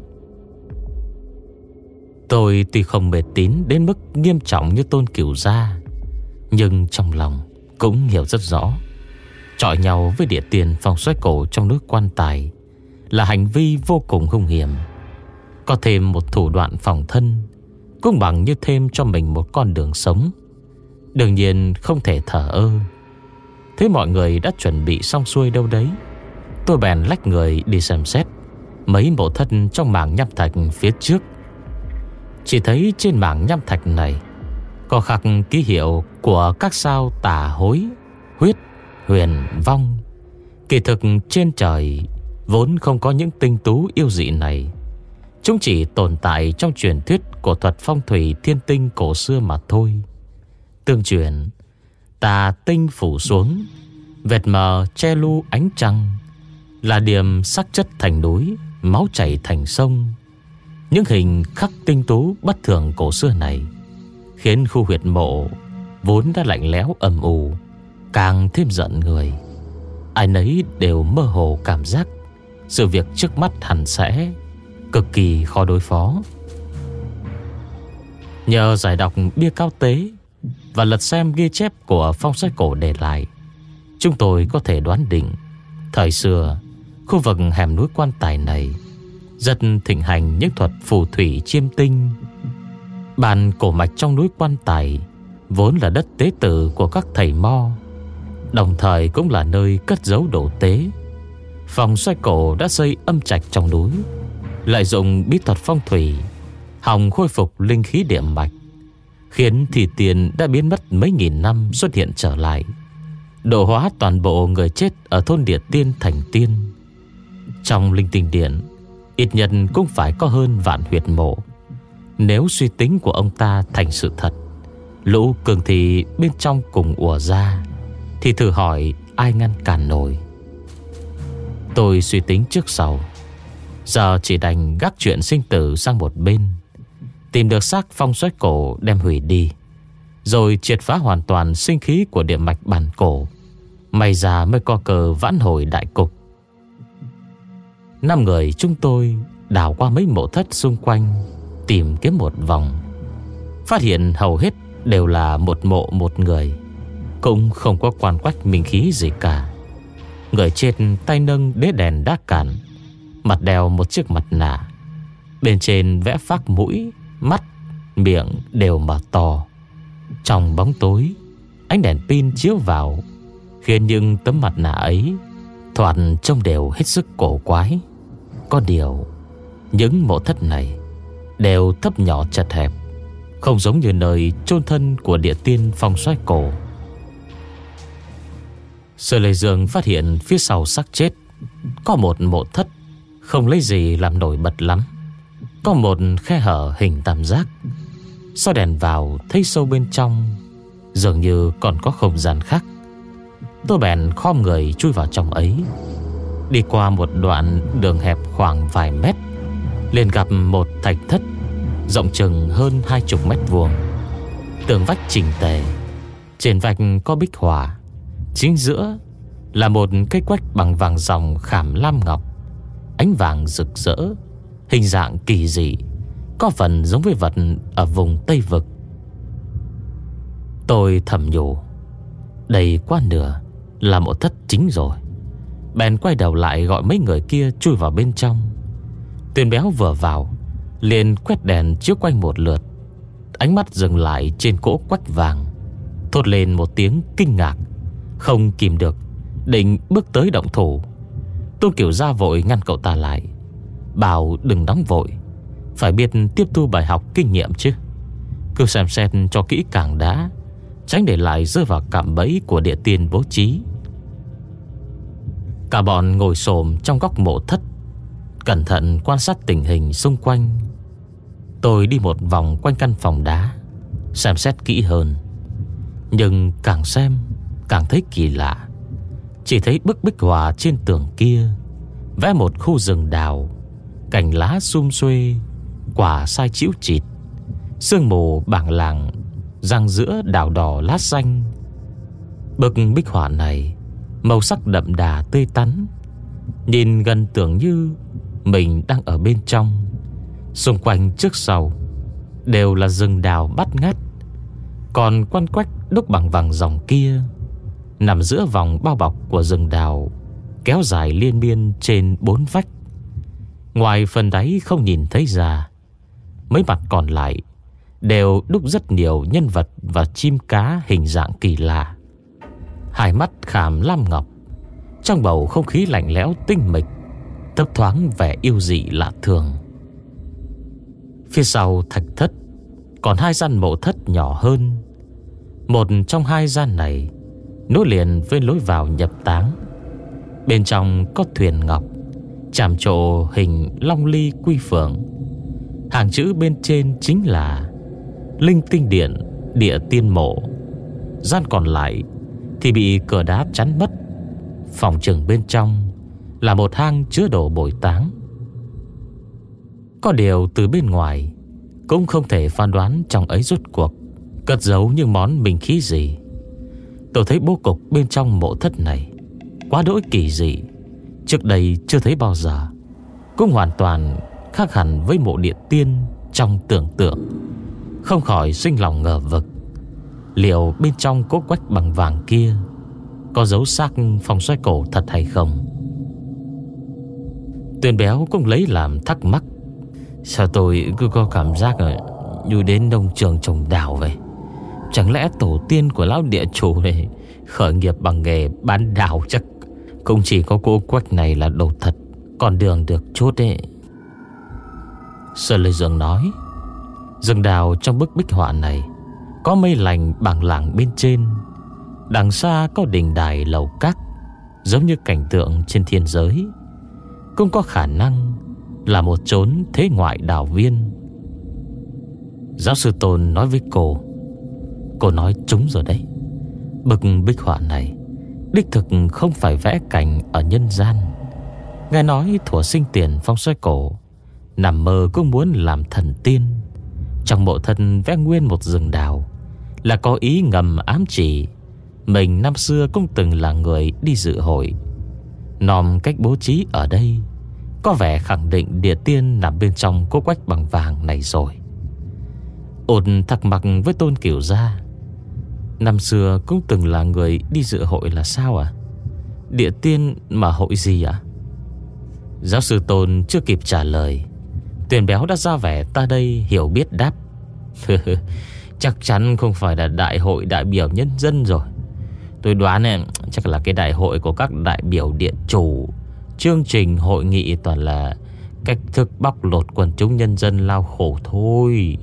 Tôi tuy không mê tín đến mức nghiêm trọng như Tôn Kiểu Gia, nhưng trong lòng cũng hiểu rất rõ, chọi nhau với địa tiền phong xoáy cổ trong núi Quan Tài là hành vi vô cùng hung hiểm. Có thêm một thủ đoạn phòng thân cũng bằng như thêm cho mình một con đường sống. Đương nhiên không thể thờ ơ. Thế mọi người đã chuẩn bị xong xuôi đâu đấy, tôi bèn lách người đi xem xét mấy mộ thân trong mảng nham thạch phía trước. Chỉ thấy trên mảng nham thạch này có khắc ký hiệu của các sao Tả, Hối, Huyết, Huyền, Vong. Kỳ thực trên trời vốn không có những tinh tú yêu dị này. Chúng chỉ tồn tại trong truyền thuyết của thuật phong thủy thiên tinh cổ xưa mà thôi. Tương truyền, tà tinh phủ xuống, vệt mờ che lu ánh trăng, là điểm sắc chất thành núi, máu chảy thành sông. Những hình khắc tinh tú bất thường cổ xưa này khiến khu huyệt mộ vốn đã lạnh lẽo âm u càng thêm giận người. Ai nấy đều mơ hồ cảm giác sự việc trước mắt hẳn sẽ cực kỳ khó đối phó. Nhờ giải đọc bia cao tế và lật xem ghi chép của phong sách cổ để lại, chúng tôi có thể đoán định thời xưa khu vực hẻm núi Quan Tài này rất thịnh hành những thuật phù thủy chiêm tinh. Bàn cổ mạch trong núi Quan Tài vốn là đất tế tự của các thầy mo, đồng thời cũng là nơi cất giấu đồ tế. Phòng xoay cổ đã xây âm trạch trong núi, lợi dụng bí thuật phong thủy hòng khôi phục linh khí địa mạch, khiến thì tiền đã biến mất mấy nghìn năm xuất hiện trở lại, độ hóa toàn bộ người chết ở thôn Địa Tiên thành tiên. Trong linh tinh điện ít nhất cũng phải có hơn vạn huyệt mộ. Nếu suy tính của ông ta thành sự thật, lũ cường thị bên trong cùng ùa ra, thì thử hỏi ai ngăn cản nổi. Tôi suy tính trước sau, giờ chỉ đành gác chuyện sinh tử sang một bên, tìm được xác phong xoáy cổ đem hủy đi, rồi triệt phá hoàn toàn sinh khí của địa mạch bản cổ. May ra mới có cờ vãn hồi đại cục. Năm người chúng tôi đào qua mấy mộ thất xung quanh, tìm kiếm một vòng, phát hiện hầu hết đều là một mộ một người, cũng không có quan quách minh khí gì cả. Người chết tay nâng đế đèn đá cản, mặt đeo một chiếc mặt nạ, bên trên vẽ phác mũi, mắt, miệng đều mở to. Trong bóng tối, ánh đèn pin chiếu vào khiến những tấm mặt nạ ấy thoạt trông đều hết sức cổ quái. Có điều, những mộ thất này đều thấp nhỏ chật hẹp, không giống như nơi chôn thân của địa tiên phong xoáy cổ. Sở Lệ Dương phát hiện phía sau xác chết có một mộ thất không lấy gì làm nổi bật lắm, có một khe hở hình tam giác. Soi đèn vào thấy sâu bên trong dường như còn có không gian khác. Tôi bèn khom người chui vào trong ấy. Đi qua một đoạn đường hẹp khoảng vài mét, liền gặp một thạch thất rộng chừng hơn hai chục mét vuông, tường vách chỉnh tề, trên vách có bích họa, chính giữa là một cây quách bằng vàng ròng khảm lam ngọc, ánh vàng rực rỡ, hình dạng kỳ dị, có phần giống với vật ở vùng Tây Vực. Tôi thầm nhủ, đây qua nửa là mộ thất chính rồi. Bèn quay đầu lại gọi mấy người kia chui vào bên trong. Tuyền Béo vừa vào liền quét đèn chiếu quanh một lượt, ánh mắt dừng lại trên cỗ quách vàng, thốt lên một tiếng kinh ngạc, không kìm được định bước tới động thủ. Tôn Kiểu Gia vội ngăn cậu ta lại, bảo đừng nóng vội, phải biết tiếp thu bài học kinh nghiệm chứ. Cứ xem xét cho kỹ càng đã, tránh để lại rơi vào cạm bẫy của địa tiên bố trí. Cả bọn ngồi xổm trong góc mộ thất, cẩn thận quan sát tình hình xung quanh. Tôi đi một vòng quanh căn phòng đá, xem xét kỹ hơn. Nhưng càng xem càng thấy kỳ lạ. Chỉ thấy bức bích họa trên tường kia vẽ một khu rừng đào, cành lá sum xuê, quả sai chĩu chịt, sương mù bảng làng răng giữa đào đỏ lá xanh. Bức bích họa này màu sắc đậm đà tươi tắn, nhìn gần tưởng như mình đang ở bên trong. Xung quanh trước sau đều là rừng đào bát ngát, còn quanh quách đúc bằng vàng ròng kia nằm giữa vòng bao bọc của rừng đào kéo dài liên miên trên bốn vách. Ngoài phần đáy không nhìn thấy ra, mấy mặt còn lại đều đúc rất nhiều nhân vật và chim cá hình dạng kỳ lạ. Hai mắt khảm lam ngọc, trong bầu không khí lạnh lẽo tinh mịch, thấp thoáng vẻ yêu dị lạ thường. Phía sau thạch thất còn hai gian mộ thất nhỏ hơn. Một trong hai gian này nối liền với lối vào nhập táng. Bên trong có thuyền ngọc chạm trổ hình long ly quy phượng. Hàng chữ bên trên chính là Linh Tinh Điện Địa Tiên Mộ. Gian còn lại thì bị cửa đá chắn mất. Phòng chừng bên trong là một hang chứa đồ bồi táng. Có điều từ bên ngoài cũng không thể phán đoán trong ấy rốt cuộc cất giấu những món bình khí gì. Tôi thấy bố cục bên trong mộ thất này quá đỗi kỳ dị, trước đây chưa thấy bao giờ. Cũng hoàn toàn khác hẳn với mộ địa tiên trong tưởng tượng. Không khỏi sinh lòng ngờ vực, liệu bên trong cốt quách bằng vàng kia có dấu xác phong xoay cổ thật hay không? Tuyền Béo cũng lấy làm thắc mắc. Sao tôi cứ có cảm giác là như đến nông trường trồng đào vậy? Chẳng lẽ tổ tiên của lão địa chủ này khởi nghiệp bằng nghề bán đào chắc? Cũng chỉ có cô quách này là đồ thật, còn đường được chốt ấy. Sơn Lê Dương nói, rừng đào trong bức bích họa này có mây lành bảng làng bên trên. Đằng xa có đình đài lầu các, giống như cảnh tượng trên thiên giới. Cũng có khả năng là một chốn thế ngoại đào viên. Giáo sư Tôn nói với cô, cô nói trúng rồi đấy. Bức bích họa này đích thực không phải vẽ cảnh ở nhân gian. Nghe nói thuở sinh tiền phong xoay cổ nằm mơ cũng muốn làm thần tiên. Trong mộ thân vẽ nguyên một rừng đào là có ý ngầm ám chỉ mình năm xưa cũng từng là người đi dự hội. Nòm cách bố trí ở đây có vẻ khẳng định địa tiên nằm bên trong cốt quách bằng vàng này rồi. Ôn thắc mắc với Tôn Cửu Gia, năm xưa cũng từng là người đi dự hội là sao à? Địa tiên mà hội gì ạ? À? Giáo sư Tôn chưa kịp trả lời, Tuyền Béo đã ra vẻ ta đây hiểu biết đáp. Chắc chắn không phải là đại hội đại biểu nhân dân rồi. Tôi đoán này, chắc là cái đại hội của các đại biểu điện chủ. Chương trình hội nghị toàn là cách thức bóc lột quần chúng nhân dân lao khổ thôi.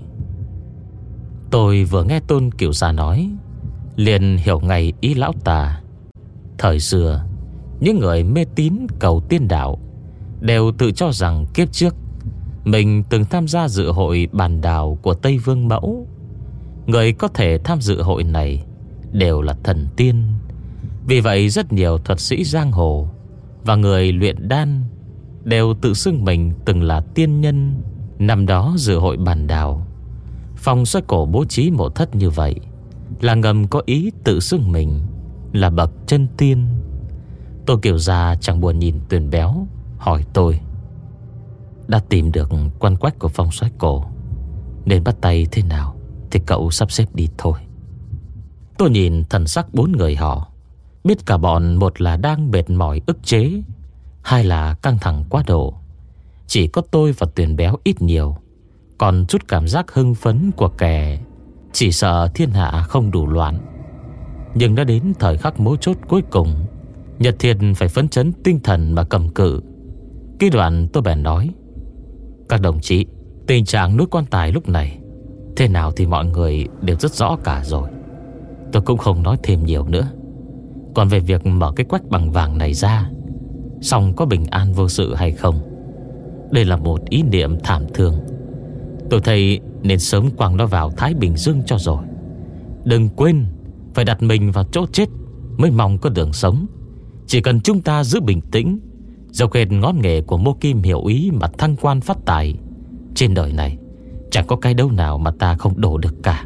Tôi vừa nghe Tôn Cửu Gia nói, liền hiểu ngay ý lão tà. Thời xưa, những người mê tín cầu tiên đạo đều tự cho rằng kiếp trước mình từng tham gia dự hội bàn đào của Tây Vương Mẫu. Người có thể tham dự hội này đều là thần tiên. Vì vậy rất nhiều thuật sĩ giang hồ và người luyện đan đều tự xưng mình từng là tiên nhân năm đó dự hội bàn đào. Phòng xoay cổ bố trí mộ thất như vậy là ngầm có ý tự xưng mình là bậc chân tiên. Tôi kiểu ra chẳng buồn nhìn Tuyền Béo, hỏi tôi, đã tìm được quan quách của phong xoáy cổ, nên bắt tay thế nào thì cậu sắp xếp đi thôi. Tôi nhìn thần sắc bốn người họ, biết cả bọn một là đang mệt mỏi ức chế, hai là căng thẳng quá độ. Chỉ có tôi và Tuyền Béo ít nhiều còn chút cảm giác hưng phấn của kẻ chỉ sợ thiên hạ không đủ loạn. Nhưng đã đến thời khắc mấu chốt cuối cùng, Nhật Thiệt phải phấn chấn tinh thần mà cầm cự. Cái đoạn tôi bèn nói, các đồng chí, tình trạng núi Quan Tài lúc này thế nào thì mọi người đều rất rõ cả rồi. Tôi cũng không nói thêm nhiều nữa. Còn về việc mở cái quách bằng vàng này ra, xong có bình an vô sự hay không. Đây là một ý niệm thảm thương. Tôi thấy nên sớm quăng nó vào Thái Bình Dương cho rồi. Đừng quên phải đặt mình vào chỗ chết mới mong có đường sống. Chỉ cần chúng ta giữ bình tĩnh, dốc hết ngón nghề của Mô Kim hiểu ý mà thăng quan phát tài, trên đời này chẳng có cái đâu nào mà ta không đổ được cả.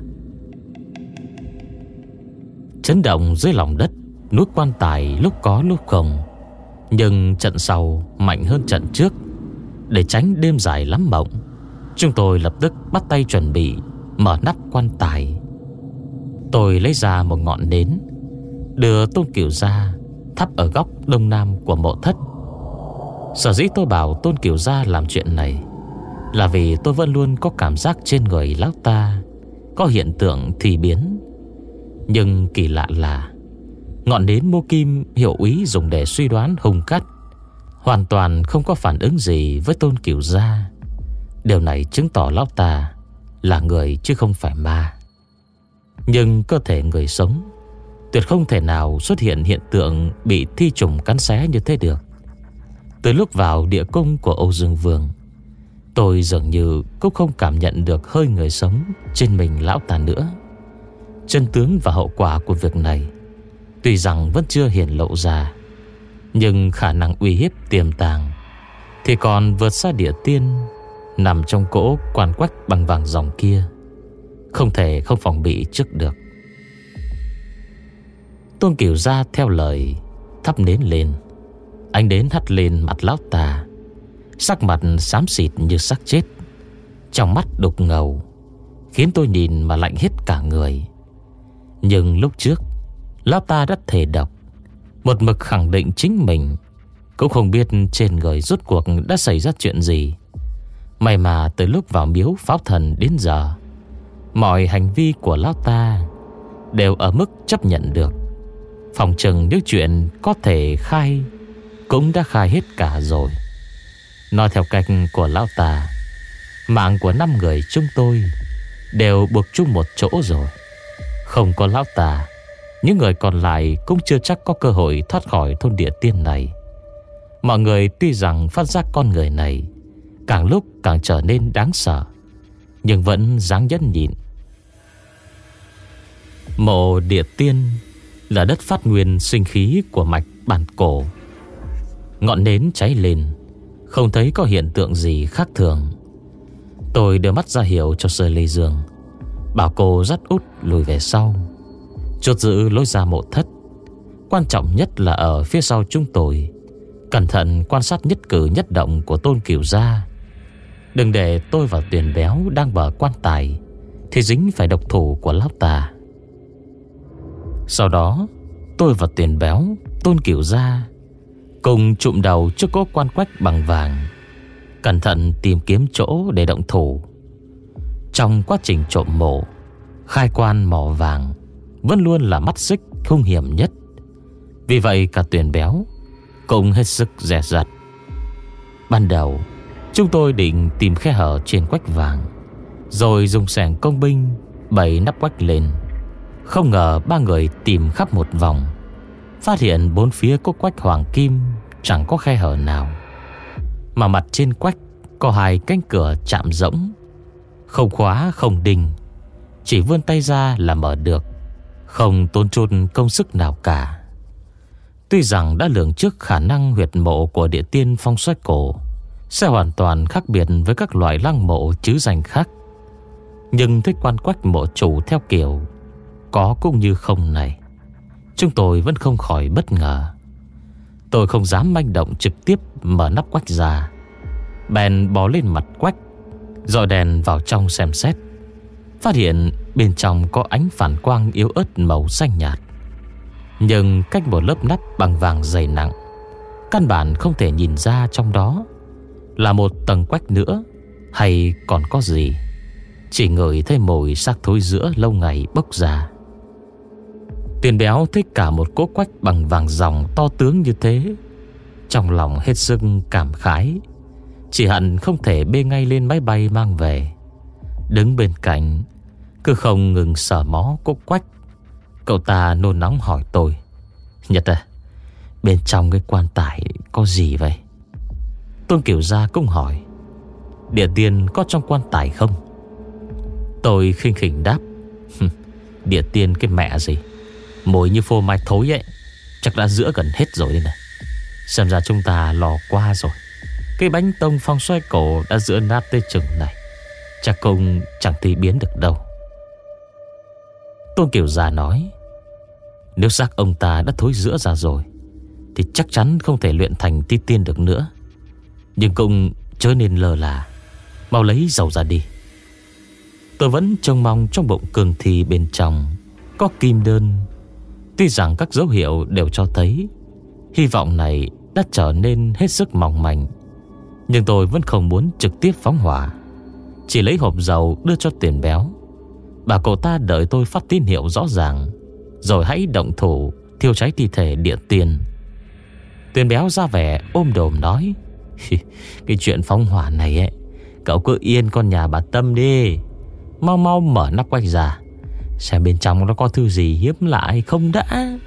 Chấn động dưới lòng đất, núi Quan Tài lúc có lúc không. Nhưng trận sau mạnh hơn trận trước. Để tránh đêm dài lắm mộng, chúng tôi lập tức bắt tay chuẩn bị mở nắp quan tài. Tôi lấy ra một ngọn nến, đưa Tôn Cửu ra thắp ở góc đông nam của mộ thất. Sở dĩ tôi bảo Tôn Cửu ra làm chuyện này là vì tôi vẫn luôn có cảm giác trên người lão ta có hiện tượng thì biến. Nhưng kỳ lạ là ngọn nến Mô Kim hiệu ý dùng để suy đoán hung cát hoàn toàn không có phản ứng gì với Tôn Cửu gia. Điều này chứng tỏ lão ta là người chứ không phải ma. Nhưng cơ thể người sống tuyệt không thể nào xuất hiện hiện tượng bị thi trùng cắn xé như thế được. Từ lúc vào địa cung của Âu Dương Vương, tôi dường như cũng không cảm nhận được hơi người sống trên mình lão ta nữa. Chân tướng và hậu quả của việc này tuy rằng vẫn chưa hiển lộ ra, nhưng khả năng uy hiếp tiềm tàng thì còn vượt xa địa tiên nằm trong cỗ quan quách bằng vàng ròng kia, không thể không phòng bị trước được. Tôn Cửu gia theo lời thắp nến lên. Ánh nến hắt lên mặt lão ta, sắc mặt xám xịt như xác chết, trong mắt đục ngầu, khiến tôi nhìn mà lạnh hết cả người. Nhưng lúc trước lão ta đã thề độc, một mực khẳng định chính mình, cũng không biết trên người rốt cuộc đã xảy ra chuyện gì. May mà từ lúc vào miếu Pháo Thần đến giờ, mọi hành vi của lão ta đều ở mức chấp nhận được. Phòng chừng những chuyện có thể khai cũng đã khai hết cả rồi. Nói theo cách của lão ta, mạng của năm người chúng tôi đều buộc chung một chỗ rồi. Không có lão ta, những người còn lại cũng chưa chắc có cơ hội thoát khỏi thôn địa tiên này. Mọi người tuy rằng phát giác con người này càng lúc càng trở nên đáng sợ, nhưng vẫn dáng nhẫn nhịn. Mộ địa tiên là đất phát nguyên sinh khí của mạch bản cổ. Ngọn nến cháy lên, không thấy có hiện tượng gì khác thường. Tôi đưa mắt ra hiệu cho Sơ Lê Dương, bảo cô dắt út lùi về sau, chốt giữ lối ra mộ thất. Quan trọng nhất là ở phía sau chúng tôi cẩn thận quan sát nhất cử nhất động của Tôn Cửu gia. Đừng để tôi và Tuyền Béo đang bờ quan tài thì dính phải độc thủ của lão ta. Sau đó tôi và Tuyền Béo, Tôn Cửu gia cùng chụm đầu trước cỗ quan quách bằng vàng, cẩn thận tìm kiếm chỗ để động thủ. Trong quá trình trộm mộ, khai quan mỏ vàng vẫn luôn là mắt xích hung hiểm nhất. Vì vậy cả Tuyền Béo cũng hết sức dè dặt. Ban đầu chúng tôi định tìm khe hở trên quách vàng, rồi dùng xẻng công binh bày nắp quách lên. Không ngờ ba người tìm khắp một vòng, phát hiện bốn phía có quách hoàng kim chẳng có khe hở nào, mà mặt trên quách có hai cánh cửa chạm rỗng, không khóa không đinh, chỉ vươn tay ra là mở được, không tốn chút công sức nào cả. Tuy rằng đã lường trước khả năng huyệt mộ của địa tiên phong xoay cổ sẽ hoàn toàn khác biệt với các loại lăng mộ chứ danh khác, nhưng thích quan quách mộ chủ theo kiểu có cũng như không này, chúng tôi vẫn không khỏi bất ngờ. Tôi không dám manh động trực tiếp mở nắp quách ra, bèn bò lên mặt quách, dọi đèn vào trong xem xét. Phát hiện bên trong có ánh phản quang yếu ớt màu xanh nhạt, nhưng cách một lớp nắp bằng vàng dày nặng, căn bản không thể nhìn ra trong đó là một tầng quách nữa hay còn có gì. Chỉ ngửi thấy mùi xác thối giữa lâu ngày bốc ra. Tuyền Béo thích cả một cỗ quách bằng vàng ròng to tướng như thế, trong lòng hết sức cảm khái, chỉ hận không thể bê ngay lên máy bay mang về. Đứng bên cạnh cứ không ngừng sờ mó cỗ quách, cậu ta nôn nóng hỏi tôi: Nhật à, Bên trong cái quan tài có gì vậy? Tôn Kiểu Gia cũng hỏi. Địa tiên có trong quan tài không? Tôi khinh khỉnh đáp. Địa tiên cái mẹ gì, mùi như phô mai thối ấy. Chắc đã giữa gần hết rồi đây này. Xem ra chúng ta lò qua rồi. Cái bánh tông phong xoay cổ đã giữa nát tới chừng này, chắc cũng chẳng thể biến được đâu. Tôn Kiểu Gia nói. Nếu xác ông ta đã thối rữa ra rồi thì chắc chắn không thể luyện thành ti tiên được nữa. Nhưng cũng chớ nên lơ là, mau lấy dầu ra đi. Tôi vẫn trông mong trong bụng cương thi bên trong có kim đơn. Tuy rằng các dấu hiệu đều cho thấy hy vọng này đã trở nên hết sức mỏng manh, nhưng tôi vẫn không muốn trực tiếp phóng hỏa. Chỉ lấy hộp dầu đưa cho Tiền Béo, bảo cậu ta đợi tôi phát tín hiệu rõ ràng rồi hãy động thủ thiêu cháy thi thể địa tiên. Tiền Béo ra vẻ ôm đồm nói. Cái chuyện phóng hỏa này ấy, cậu cứ yên con nhà bà Tâm đi. Mau mau mở nắp quách ra, xem bên trong nó có thứ gì hiếm lạ hay không đã.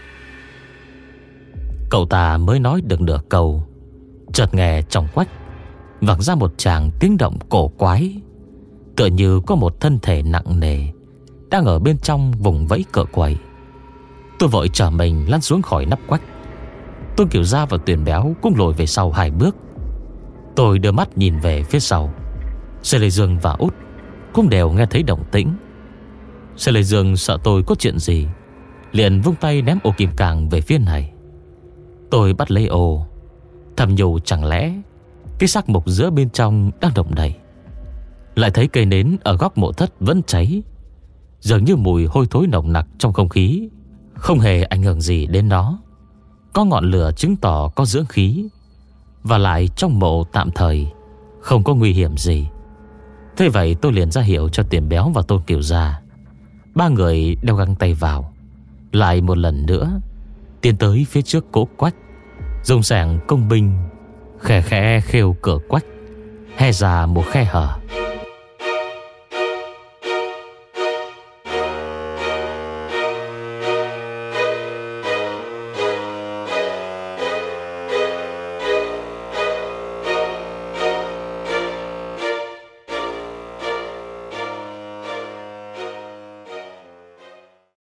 Cậu ta mới nói được nửa câu, chợt nghe trong quách vẳng ra một tràng tiếng động cổ quái, tựa như có một thân thể nặng nề đang ở bên trong vùng vẫy cựa quậy. Tôi vội trở mình lăn xuống khỏi nắp quách. Tôn Kiểu Gia và Tuyền Béo cũng lùi về sau hai bước. Tôi đưa mắt nhìn về phía sau. Sê Lê Dương và Út cũng đều nghe thấy động tĩnh. Sê Lê Dương sợ tôi có chuyện gì, liền vung tay ném ô kim cang về phía này. Tôi bắt lấy ô, thầm nhủ chẳng lẽ cái xác mục giữa bên trong đang động đậy. Lại thấy cây nến ở góc mộ thất vẫn cháy, dường như mùi hôi thối nồng nặc trong không khí không hề ảnh hưởng gì đến nó. Có ngọn lửa chứng tỏ có dưỡng khí, và lại trong mộ tạm thời không có nguy hiểm gì. Thế vậy tôi liền ra hiệu cho Tiền Béo và Tôn Kiểu Gia. Ba người đeo găng tay vào, lại một lần nữa tiến tới phía trước cỗ quách, dùng sẻng công binh khẽ khẽ khêu cửa quách, hé ra một khe hở.